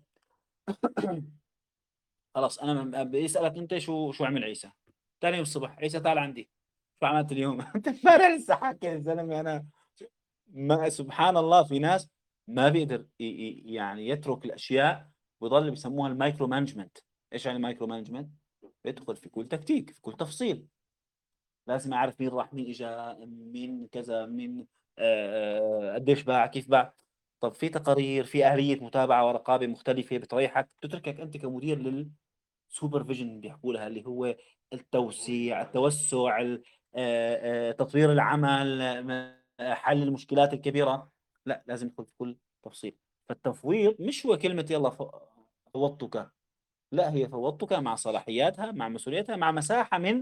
خلاص انا م- بيسالك انت شو شو عمل عيسى، ثاني يوم الصبح عيسى تعال عندي، شو عملت اليوم؟ انت امبارح لسه حاكي يا زلمه انا. ما سبحان الله في ناس ما بيقدر ي- ي- يعني يترك الاشياء، بيضل بيسموها المايكرو مانجمنت. ايش يعني مايكرو مانجمنت؟ بيدخل في كل تكتيك في كل تفصيل، لازم اعرف مين راح مين اجى مين كذا مين آه، آه، قديش باع كيف باع. طب في تقارير، في آلية متابعة ورقابة مختلفة بتريحك، بتتركك انت كمدير للسوبرفيجن بيحكوا لها، اللي هو التوسيع التوسع ال- آه، آه، تطوير العمل، آه، حل المشكلات الكبيرة. لا لازم يدخل في كل تفصيل. فالتفويض مش هو كلمة يلا ف- فوضتك، لا هي فوضتك مع صلاحياتها مع مسؤوليتها مع مساحة من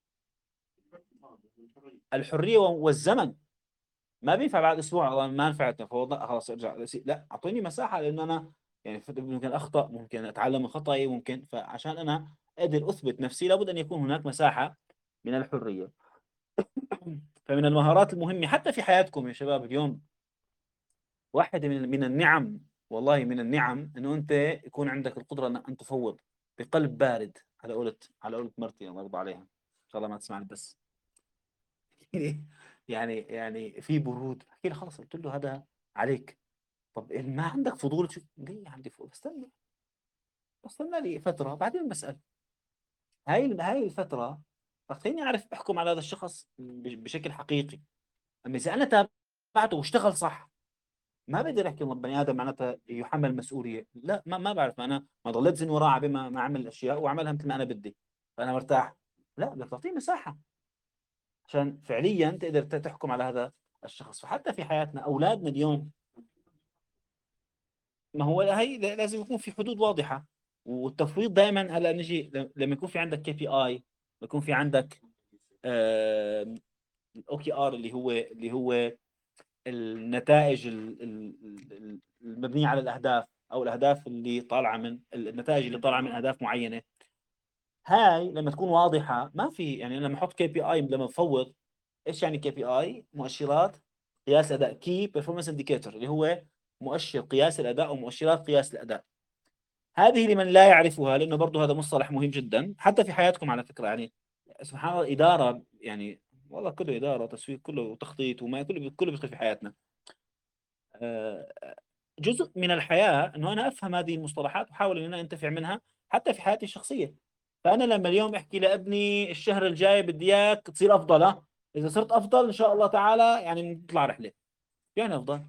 الحرية والزمن. ما بينفع بعد اسبوع والله ما نفعت فوضى خلاص ارجع، لا اعطيني مساحه، لان انا يعني ف- ممكن اخطا، ممكن اتعلم من خطأي، ممكن فعشان انا اقدر اثبت نفسي لابد ان يكون هناك مساحه من الحريه. فمن المهارات المهمه حتى في حياتكم يا شباب اليوم، واحده من من النعم، والله من النعم انه انت يكون عندك القدره ان أن تفوض بقلب بارد. على قولة على قولة مرتي الله يرضى عليها، ان شاء الله ما تسمعني بس. يعني يعني في برود، احكي لي خلص قلت له هذا عليك. طب إن ما عندك فضول تشوف ليه عندي فضول، بستنى بستنى لي فترة بعدين بسأل. هاي هاي الفترة خليني أعرف أحكم على هذا الشخص ب- بشكل حقيقي. أما إذا أنا تابعته واشتغل صح، ما بقدر أحكي والله بني آدم معناتها يحمل مسؤولية، لا ما ما بعرف أنا ما ضليت زين وراه بما ما عمل الأشياء وعملها مثل ما أنا بدي فأنا مرتاح. لا بدك تعطيه مساحة عشان فعليا تقدر ت- تحكم على هذا الشخص. فحتى في حياتنا أولادنا اليوم، ما هو هي لازم يكون في حدود واضحة. والتفويض دائما هلا نجي لما يكون في عندك كي بي اي، يكون في عندك الاو كي ار اللي هو اللي هو النتائج ال- ال- ال- المبنية على الاهداف، او الاهداف اللي طالعة من النتائج اللي طالعة من اهداف معينة. هاي لما تكون واضحة ما في يعني لما احط كي بي اي لما بفوض، ايش يعني كي بي اي؟ مؤشرات قياس اداء، كي بيرفورمانس انديكيتور، اللي هو مؤشر قياس الاداء او مؤشرات قياس الاداء. هذه لمن لا يعرفها، لانه برضه هذا مصطلح مهم جدا حتى في حياتكم على فكره يعني. سبحان الله اداره يعني، والله كله اداره وتسويق كله تخطيط وما كله كله بيدخل في حياتنا. آه، جزء من الحياه انه انا افهم هذه المصطلحات واحاول ان انا انتفع منها حتى في حياتي الشخصيه. فانا لما اليوم احكي لابني الشهر الجاي بدي اياك تصير افضل، ها اذا صرت افضل ان شاء الله تعالى يعني نطلع رحله. يعني افضل،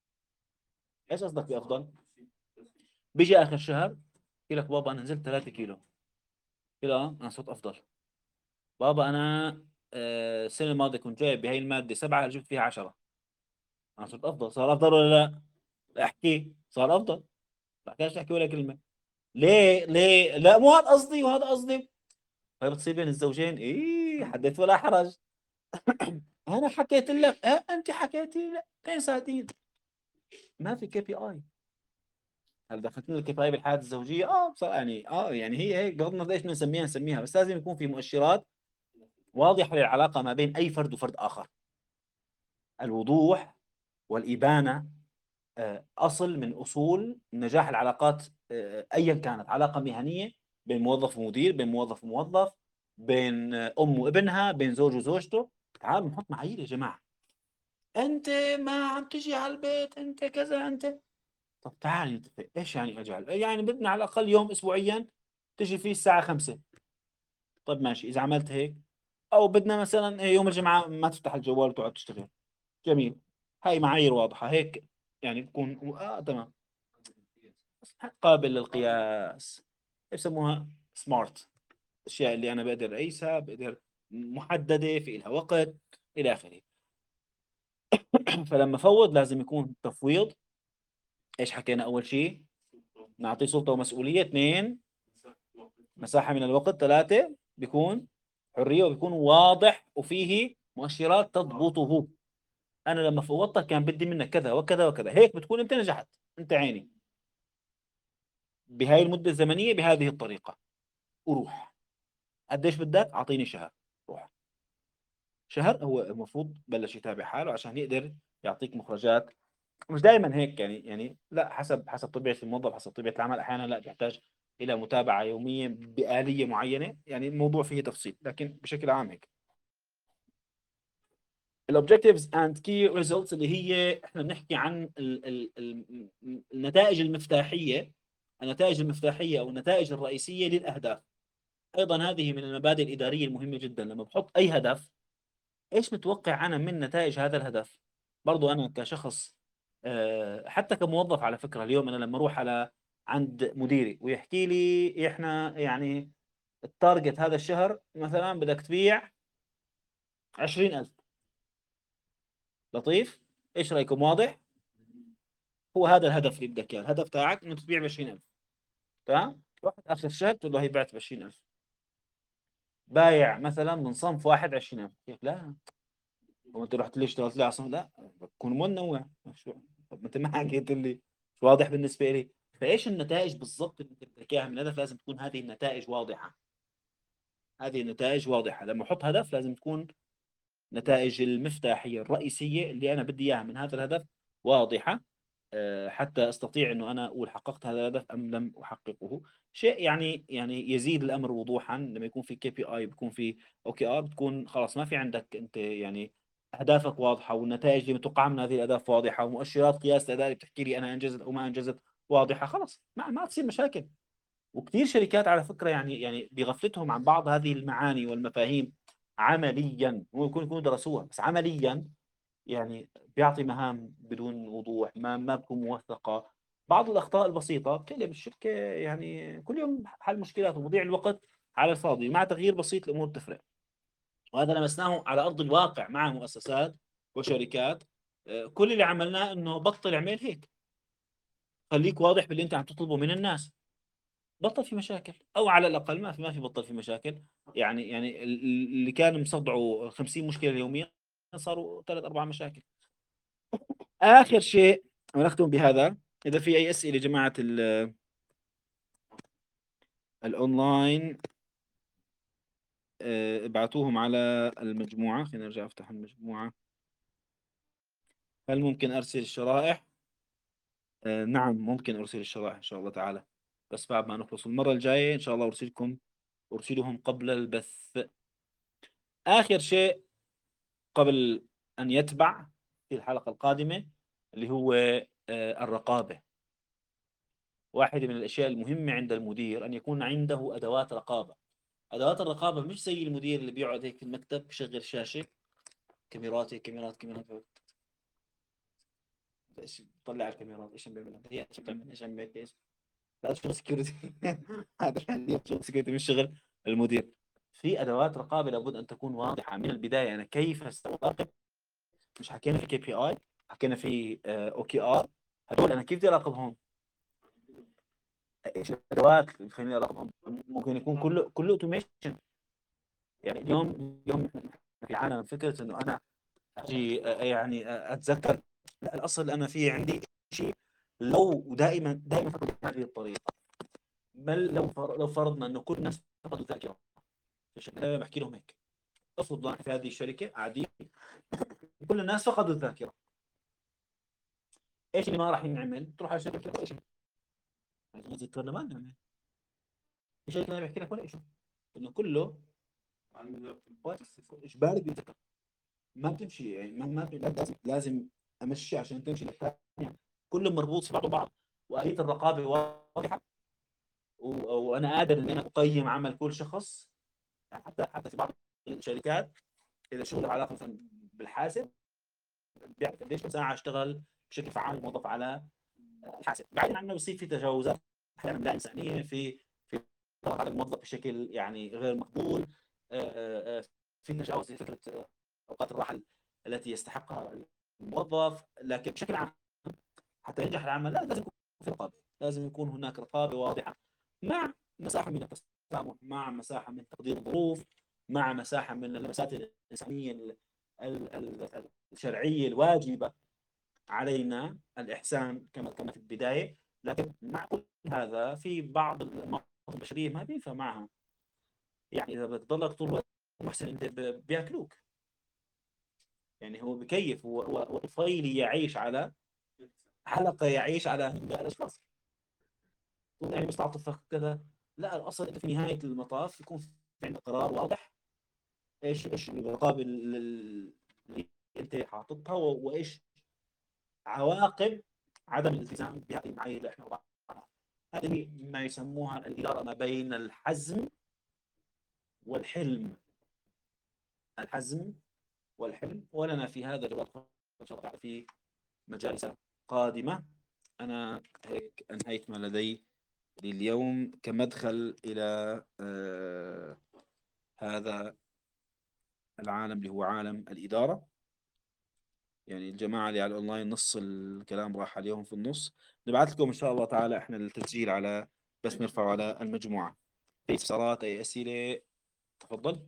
ايش قصدك بافضل؟ بيجي اخر الشهر يقول لك بابا انا نزلت ثلاثة كيلو، كده انا صرت افضل. بابا انا آه، السنه الماضيه كنت جايب بهي الماده سبعه جبت فيها عشرة، انا صرت افضل. صار افضل ولا لا؟ لا احكي صار افضل، ما بحتاج احكي ولا كلمه. ليه ليه لا مو هذا قصدي وهذا قصدي. فبتصير بين الزوجين ايه حدث ولا حرج. انا حكيت لك اه انت حكيتي لي كين ساعتين. ما في كي بي اي. هل دخلتنا الكي بي اي بالحياه الزوجيه؟ اه بصراحه يعني اه يعني هي هيك بغض النظر ايش نسميها نسميها، بس لازم يكون في مؤشرات واضحه للعلاقه ما بين اي فرد وفرد اخر. الوضوح والإبانة آه، أصل من أصول نجاح العلاقات، آه، أيا كانت علاقة مهنية بين موظف ومدير، بين موظف وموظف، بين آه، أم وابنها، بين زوج وزوجته. تعالوا نحط معايير يا جماعة. أنت ما عم تجي على البيت، أنت كذا أنت. طب تعال نتفق إيش يعني أجعل، يعني بدنا على الأقل يوم أسبوعيا تجي فيه الساعة خمسة. طيب ماشي إذا عملت هيك، أو بدنا مثلا يوم الجمعة ما تفتح الجوال وتقعد تشتغل. جميل، هاي معايير واضحة هيك يعني بكون آه تمام. قابل للقياس، يسموها سمارت. الاشياء اللي انا بقدر اقيسها بقدر محدده في لها وقت الى اخره. فلما فوض لازم يكون تفويض. ايش حكينا اول شيء؟ نعطيه سلطه ومسؤوليه. اثنين مساحه من الوقت. ثلاثه بيكون حريه وبيكون واضح وفيه مؤشرات تضبطه. انا لما فوضتك كان بدي منك كذا وكذا وكذا، هيك بتكون انت نجحت، انت عيني بهاي المده الزمنيه بهذه الطريقه، وروح. قديش بدك؟ اعطيني شهر، روح. شهر هو المفروض بلش يتابع حاله عشان يقدر يعطيك مخرجات. مش دائما هيك يعني يعني لا، حسب حسب طبيعة الموظف، حسب طبيعة العمل، أحيانا لا تحتاج إلى متابعة يومية بآلية معينة، يعني الموضوع فيه تفصيل، لكن بشكل عام هيك. الاوبجكتيفز اند كي ريزلتس اللي هي احنا بنحكي عن ال ال ال النتائج المفتاحيه، النتائج المفتاحيه او النتائج الرئيسيه للاهداف. ايضا هذه من المبادئ الاداريه المهمه جدا. لما بحط اي هدف، ايش متوقع انا من نتائج هذا الهدف؟ برضو انا كشخص، آه، حتى كموظف على فكره، اليوم انا لما اروح على عند مديري ويحكي لي احنا يعني التارجت هذا الشهر مثلا بدك تبيع عشرين ألف. لطيف؟ ايش رايكم؟ واضح؟ هو هذا الهدف اللي بدك اياه، الهدف تاعك انه تبيع ب عشرين ألف. تمام؟ رحت اخر الشهر تقول له هي بعت ب عشرين ألف. بايع مثلا من صنف واحد عشرين ألف، كيف؟ لا، هو انت رحت لي اشتغلت لي على صنف؟ لا، بكون منوع. شو؟ طب ما انت ما حكيت لي، مش واضح بالنسبه لي؟ فايش النتائج بالضبط اللي انت بدك اياها من الهدف؟ لازم تكون هذه النتائج واضحه. هذه النتائج واضحه. لما احط هدف لازم تكون نتائج المفتاحيه الرئيسيه اللي انا بدي اياها من هذا الهدف واضحه، آه، حتى استطيع انه انا اقول حققت هذا الهدف ام لم احققه. شيء يعني يعني يزيد الامر وضوحا لما يكون في كي بي اي، بيكون في او كي ار، بتكون خلاص ما في عندك انت يعني اهدافك واضحه، والنتائج اللي متوقعه من هذه الاهداف واضحه، ومؤشرات قياس الاداء اللي بتحكي لي انا انجزت او ما انجزت واضحه. خلاص ما ما تصير مشاكل. وكثير شركات على فكره يعني يعني بغفلتهم عن بعض هذه المعاني والمفاهيم عمليا، ممكن يكونوا درسوها بس عمليا يعني بيعطي مهام بدون وضوح، ما ما بتكون موثقة. بعض الأخطاء البسيطة بتقلب الشركة يعني كل يوم حل مشكلات ومضيع الوقت على الفاضي. مع تغيير بسيط الأمور تفرق. وهذا لمسناه على أرض الواقع مع مؤسسات وشركات. آه، كل اللي عملناه إنه بطل اعمل هيك، خليك واضح باللي أنت عم تطلبه من الناس، بطل في مشاكل، أو على الأقل ما في ما في بطل في مشاكل. يعني يعني ال- اللي كان مصدعه خمسين مشكلة يوميا صاروا ثلاث أربع مشاكل. آخر شيء ونختم بهذا، إذا في أي أسئلة جماعة ال- الأونلاين، آه، ابعتوهم على المجموعة. خلينا نرجع أفتح المجموعة. هل ممكن أرسل الشرائح؟ آه، نعم ممكن أرسل الشرائح إن شاء الله تعالى، بس بعد ما نخلص المرة الجاية إن شاء الله أرسلكم، أرسلهم قبل البث. آخر شيء قبل أن يتبع في الحلقة القادمة، اللي هو آه، الرقابة. واحدة من الأشياء المهمة عند المدير أن يكون عنده أدوات رقابة. ادوات الرقابه مش زي المدير اللي بيقعد هيك في المكتب بشغل شاشه، كاميرات هيك، كاميرات كاميرات، ايش بطلع على الكاميرات، ايش عم بيعمل؟ هي ايش بتعمل؟ ايش عم بيعمل؟ ايش؟ هذا شغل سكيورتي. هذا فعليا شغل سكيورتي مش شغل المدير. في ادوات رقابه لابد ان تكون واضحه من البدايه. انا كيف استراقب؟ مش حكينا في كي بي اي، حكينا في او كي ار، هدول انا كيف بدي اراقبهم؟ ايش الادوات اللي بتخليني اراقبهم؟ ممكن يكون كله كله اوتوميشن. يعني اليوم اليوم في عالم فكره انه انا اجي آه، يعني آه، اتذكر، لا الاصل انا في عندي شيء. لو دائما دائما فكر بهذه الطريقه، بل لو فر- لو فرضنا انه كل الناس فقدوا الذاكره في الشركه، أنا بحكي لهم هيك، افرض نحن في هذه الشركه قاعدين كل الناس فقدوا الذاكره، ايش اللي ما راح ينعمل؟ تروح على الشركه ايش ذكرنا ما نعمل. الشركه انا بحكي لك ولا شيء، انه كله اجباري بيتذكر، ما بتمشي يعني ما ما لازم لازم امشي عشان تمشي الثانيه، كله مربوط في بعضه بعض. واليه الرقابه واضحه، و- وانا قادر ان انا اقيم عمل كل شخص. يعني حتى حتى في بعض الشركات اذا شغل له علاقه مثلا بالحاسب، بيعرف قديش ساعه اشتغل بشكل فعال الموظف على الحاسب. بعدين عندنا بصير في تجاوزات احيانا لا انسانيه، في في ضغط على الموظف بشكل يعني غير مقبول. آه، آه، آه، في تجاوز في فكره آه، اوقات الراحه التي يستحقها الموظف. لكن بشكل عام حتى ينجح العمل لا لازم يكون في رقابه، لازم يكون هناك رقابه واضحه، مع مساحه من التسامح، مع مساحه من تقدير الظروف، مع مساحه من اللمسات الانسانيه ال- ال- ال- الشرعيه الواجبه علينا الاحسان كما كما في البدايه. لكن مع كل هذا في بعض المناطق البشريه ما بينفع معها. يعني اذا بتضلك طول الوقت محسن انت ب- بياكلوك. يعني هو بكيف هو هو طفيل يعيش على حلقة، يعيش على هؤلاء الأشخاص. يعني مستعطفك كذا، لا الأصل أنت في نهاية المطاف يكون في عندك قرار واضح، إيش إيش العقاب اللي أنت حاططها، و- وإيش عواقب عدم الالتزام بهذه المعايير اللي احنا وضعناها. هذه ما يسموها الإدارة ما بين الحزم والحلم. الحزم والحلم، ولنا في هذا الوقت إن شاء الله في مجالس قادمة. أنا هيك أنهيت ما لدي لليوم كمدخل إلى آه هذا العالم اللي هو عالم الإدارة. يعني الجماعة اللي على الأونلاين نص الكلام راح عليهم في النص. نبعث لكم إن شاء الله تعالى إحنا التسجيل على، بس نرفعه على المجموعة. في استفسارات أي أسئلة تفضل.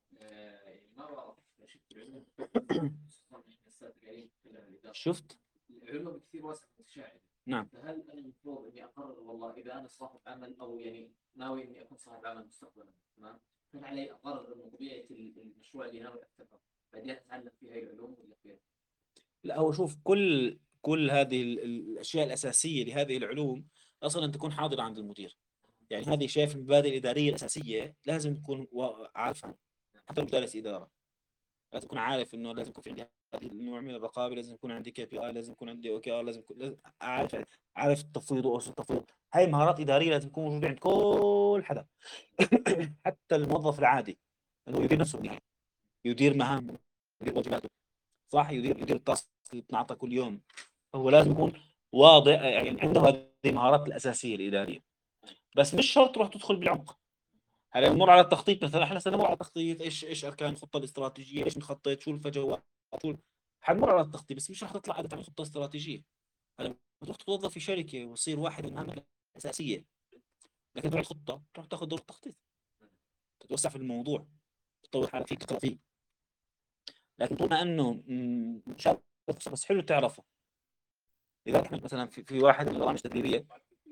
شفت العلوم كثير واسعة متشعبة. نعم. فهل انا المفروض اني اقرر والله اذا انا صاحب عمل او يعني ناوي اني اكون صاحب عمل مستقبلا، تمام؟ هل علي اقرر انه طبيعه المشروع اللي ناوي افتحه بعدين اتعلم فيه هاي العلوم ولا كيف؟ لا هو شوف، كل كل هذه ال- ال- الأشياء الأساسية لهذه العلوم أصلا تكون حاضرة عند المدير. يعني هذه شايف المبادئ الإدارية الأساسية لازم تكون وا- عارفها. حتى لو دارس إدارة لازم تكون عارف إنه لازم يكون في عندي هذه النوع من الرقابة، لازم يكون عندي كي بي آي، لازم يكون عندي أو كي آر، لازم يكون لازم عارف عارف التفويض وأس التفويض. هاي مهارات إدارية لازم تكون موجودة عند كل حدا. حتى الموظف العادي إنه يدير نفسه بالنهاية، يدير مهامه، يدير واجباته، صح، يدير يدير التاسك اللي بتنعطى كل يوم. هو لازم يكون واضح، يعني عنده هذه المهارات الأساسية الإدارية. بس مش شرط تروح تدخل بالعمق. هلا نمر على التخطيط مثلا، احنا سنمر على التخطيط، ايش ايش اركان الخطه الاستراتيجيه، ايش نخطط، شو الفجوات، شو حنمر على التخطيط، بس مش رح تطلع على تعمل خطه استراتيجيه. هلا بتروح تتوظف في شركه وتصير واحد من المهام الاساسيه، لكن تروح الخطه تروح تاخذ دور التخطيط، تتوسع في الموضوع، تطور حالك فيه، تقرا فيه. لكن طول ما انه مم، شاب بس حلو تعرفه. لذلك احنا مثلا في, في واحد من البرامج التدريبيه،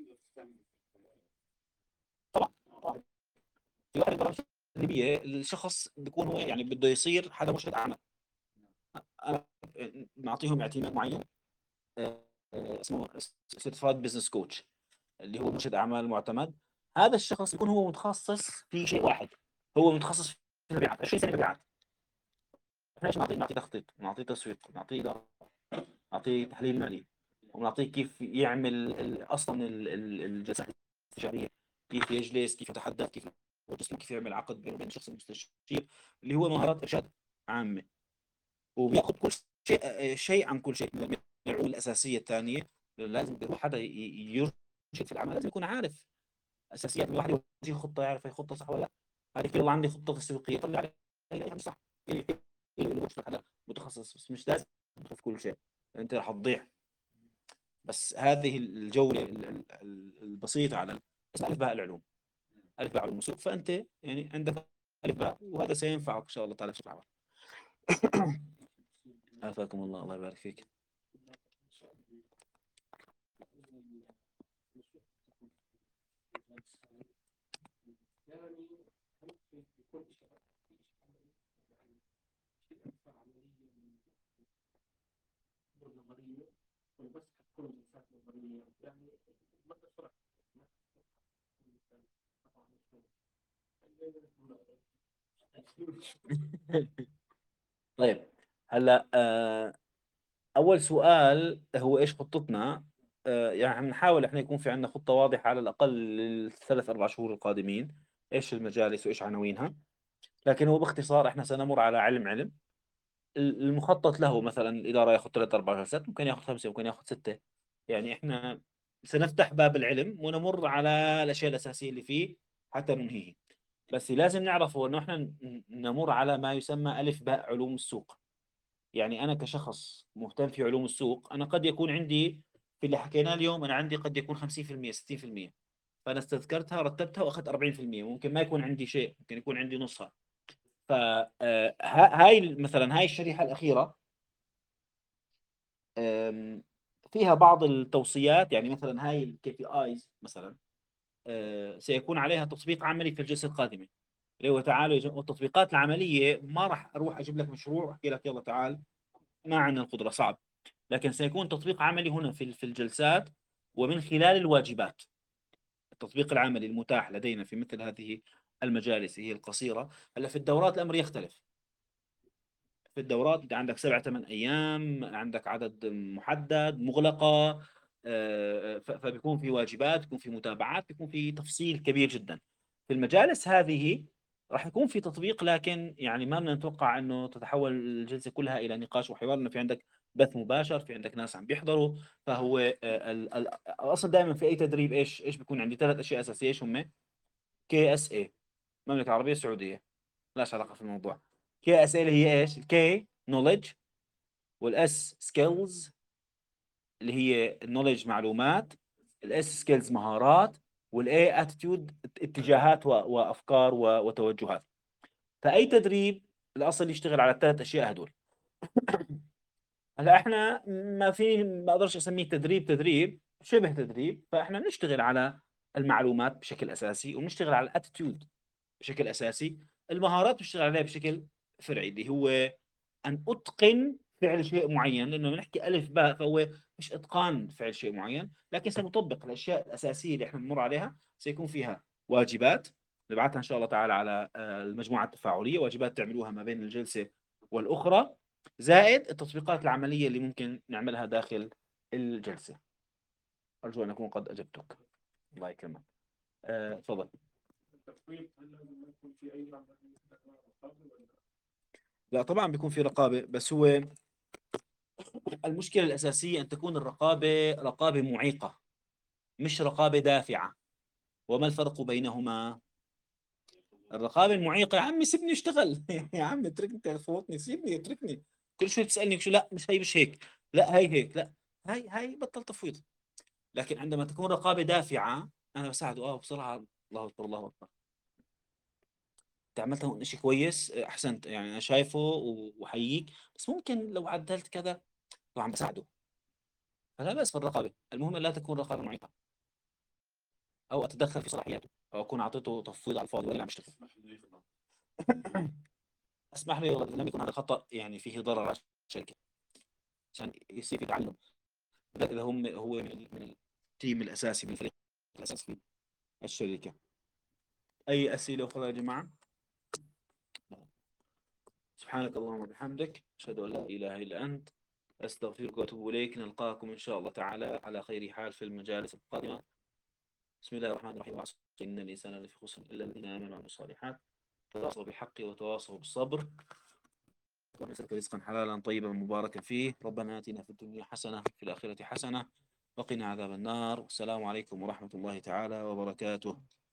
طبعا طبعا في واحد من البرامج التدريبيه الشخص بيكون هو يعني بده يصير حدا مرشد اعمال. انا نعطيهم اعتماد معين، آه، آه، اسمه سيرتيفايد بزنس كوتش، اللي هو مرشد اعمال معتمد. هذا الشخص يكون هو متخصص في شيء واحد، هو متخصص في المبيعات، عشرين سنه مبيعات. احنا ايش نعطيه؟ نعطيه تخطيط، نعطيه تسويق، نعطيه اداره، نعطيه تحليل مالي، ونعطيه كيف يعمل ال- اصلا ال- ال- الجلسات الاستشاريه، كيف يجلس، كيف يتحدث، كيف يجلس، كيف يعمل عقد بينه وبين الشخص المستشير، اللي هو مهارات ارشاد عامه. وبياخذ كل شيء شيء عن كل شيء من العلوم الاساسيه الثانيه. لازم يروح حدا ي- يرشد في العمل، لازم يكون عارف اساسيات. الواحد يجي خطه يعرف هي خطه صح ولا لا. هذه في والله عندي خطه تسويقيه، طلع عليها هي صح. في في حدا متخصص، بس مش لازم تدخل في كل شيء، انت رح تضيع. بس هذه الجوله ال- ال- ال- البسيطه على اسمها الف باء العلوم، الف باء علوم السوق. فانت يعني عندك الف باء، وهذا سينفعك ان شاء الله تعالى بشكل عام. عافاكم الله، الله يبارك فيك. طيب هلا آه، اول سؤال هو ايش خطتنا. آه، يعني نحاول احنا يكون في عندنا خطه واضحه على الاقل للثلاث اربع شهور القادمين، ايش المجالس وايش عناوينها. لكن هو باختصار احنا سنمر على علم علم. المخطط له مثلا الاداره ياخذ ثلاث اربع جلسات، ممكن ياخذ خمسه، ممكن ياخذ سته. يعني احنا سنفتح باب العلم ونمر على الاشياء الاساسيه اللي فيه حتى ننهيه. بس لازم نعرفه انه احنا ن- نمر على ما يسمى الف باء علوم السوق. يعني انا كشخص مهتم في علوم السوق، انا قد يكون عندي في اللي حكيناه اليوم، انا عندي قد يكون خمسين بالمئة ستين بالمئة. فانا استذكرتها رتبتها واخذت أربعين بالمئة، ممكن ما يكون عندي شيء، ممكن يكون عندي نصها. فهاي مثلا هاي الشريحه الاخيره آم، فيها بعض التوصيات. يعني مثلا هاي الكي بي ايز مثلا آه، سيكون عليها تطبيق عملي في الجلسه القادمه، اللي هو تعالوا يا جماعة، التطبيقات العمليه ما راح اروح اجيب لك مشروع واحكي لك يلا تعال ما عندنا القدرة، صعب. لكن سيكون تطبيق عملي هنا في في الجلسات ومن خلال الواجبات. التطبيق العملي المتاح لدينا في مثل هذه المجالس هي القصيرة. هلا في الدورات الأمر يختلف. في الدورات انت عندك سبع ثمان ايام، عندك عدد محدد، مغلقه، آه، ف- فبيكون في واجبات، بيكون في متابعات، بيكون في تفصيل كبير جدا. في المجالس هذه راح يكون في تطبيق، لكن يعني ما بدنا نتوقع انه تتحول الجلسه كلها الى نقاش وحوار، انه في عندك بث مباشر، في عندك ناس عم بيحضروا. فهو آه، ال- ال- اصلا دائما في اي تدريب ايش ايش بيكون عندي ثلاث اشياء اساسيه، ايش هم؟ كي اس اي، المملكه العربيه السعوديه، لاش علاقه في الموضوع. كي اس اي اللي هي ايش؟ الكي نوليدج، والاس سكيلز اللي هي النولج معلومات، الاس سكيلز مهارات، والاي اتيتيود اتجاهات و- وافكار و- وتوجهات. فاي تدريب الاصل يشتغل على الثلاث اشياء هدول. هلا احنا ما في ما اقدرش اسميه تدريب تدريب شبه تدريب، فاحنا بنشتغل على المعلومات بشكل اساسي، وبنشتغل على الاتيتيود بشكل اساسي. المهارات بنشتغل عليها بشكل فرعي، اللي هو أن أتقن فعل شيء معين، لأنه بنحكي ألف باء، فهو مش إتقان فعل شيء معين، لكن سنطبق الأشياء الأساسية اللي إحنا بنمر عليها. سيكون فيها واجبات نبعثها إن شاء الله تعالى على آه، المجموعة التفاعلية، واجبات تعملوها ما بين الجلسة والأخرى، زائد التطبيقات العملية اللي ممكن نعملها داخل الجلسة. أرجو أن أكون قد أجبتك. الله يكرمك. آه، تفضل. التفويض هل لازم ما يكون في اي نوع من الرقابه ولا؟ لا طبعا بيكون في رقابة، بس هو المشكلة الأساسية أن تكون الرقابة رقابة معيقة، مش رقابة دافعة. وما الفرق بينهما؟ الرقابة المعيقة يا عمي سيبني اشتغل يا عم اتركني تفوتني، سيبني اتركني، كل شوي تسألني شو، لا مش هي مش هيك، لا هي هيك، لا هاي هاي بطل تفويض. لكن عندما تكون رقابة دافعة أنا بساعده، اه بسرعة، الله أكبر الله أكبر، أنت عملت هون شيء كويس، أحسنت، يعني أنا شايفه وحييك، بس ممكن لو عدلت كذا، وعم بساعده. فلا بأس في الرقابة، المهم لا تكون رقابة معيقة أو أتدخل في صلاحياته أو أكون أعطيته تفويض على الفاضي ولا عم يشتغل. اسمح لي والله لم يكن هذا خطأ يعني فيه ضرر على الشركة، عشان يصير في تعلم. لا إذا هم هو من من التيم الأساسي، من الفريق الأساسي في الشركة. أي أسئلة أخرى يا جماعة؟ سبحانك اللهم وبحمدك، أشهد أن لا إله إلا أنت، أستغفرك وأتوب إليك. نلقاكم إن شاء الله تعالى على خير حال في المجالس القادمة. بسم الله الرحمن الرحيم. والعصر إن الإنسان لفي خسر إلا الذين آمنوا وعملوا الصالحات تواصوا بالحق وتواصوا بالصبر. ونسألك رزقا حلالا طيبا مباركا فيه. ربنا آتنا في الدنيا حسنة في الآخرة حسنة وقنا عذاب النار. والسلام عليكم ورحمة الله تعالى وبركاته.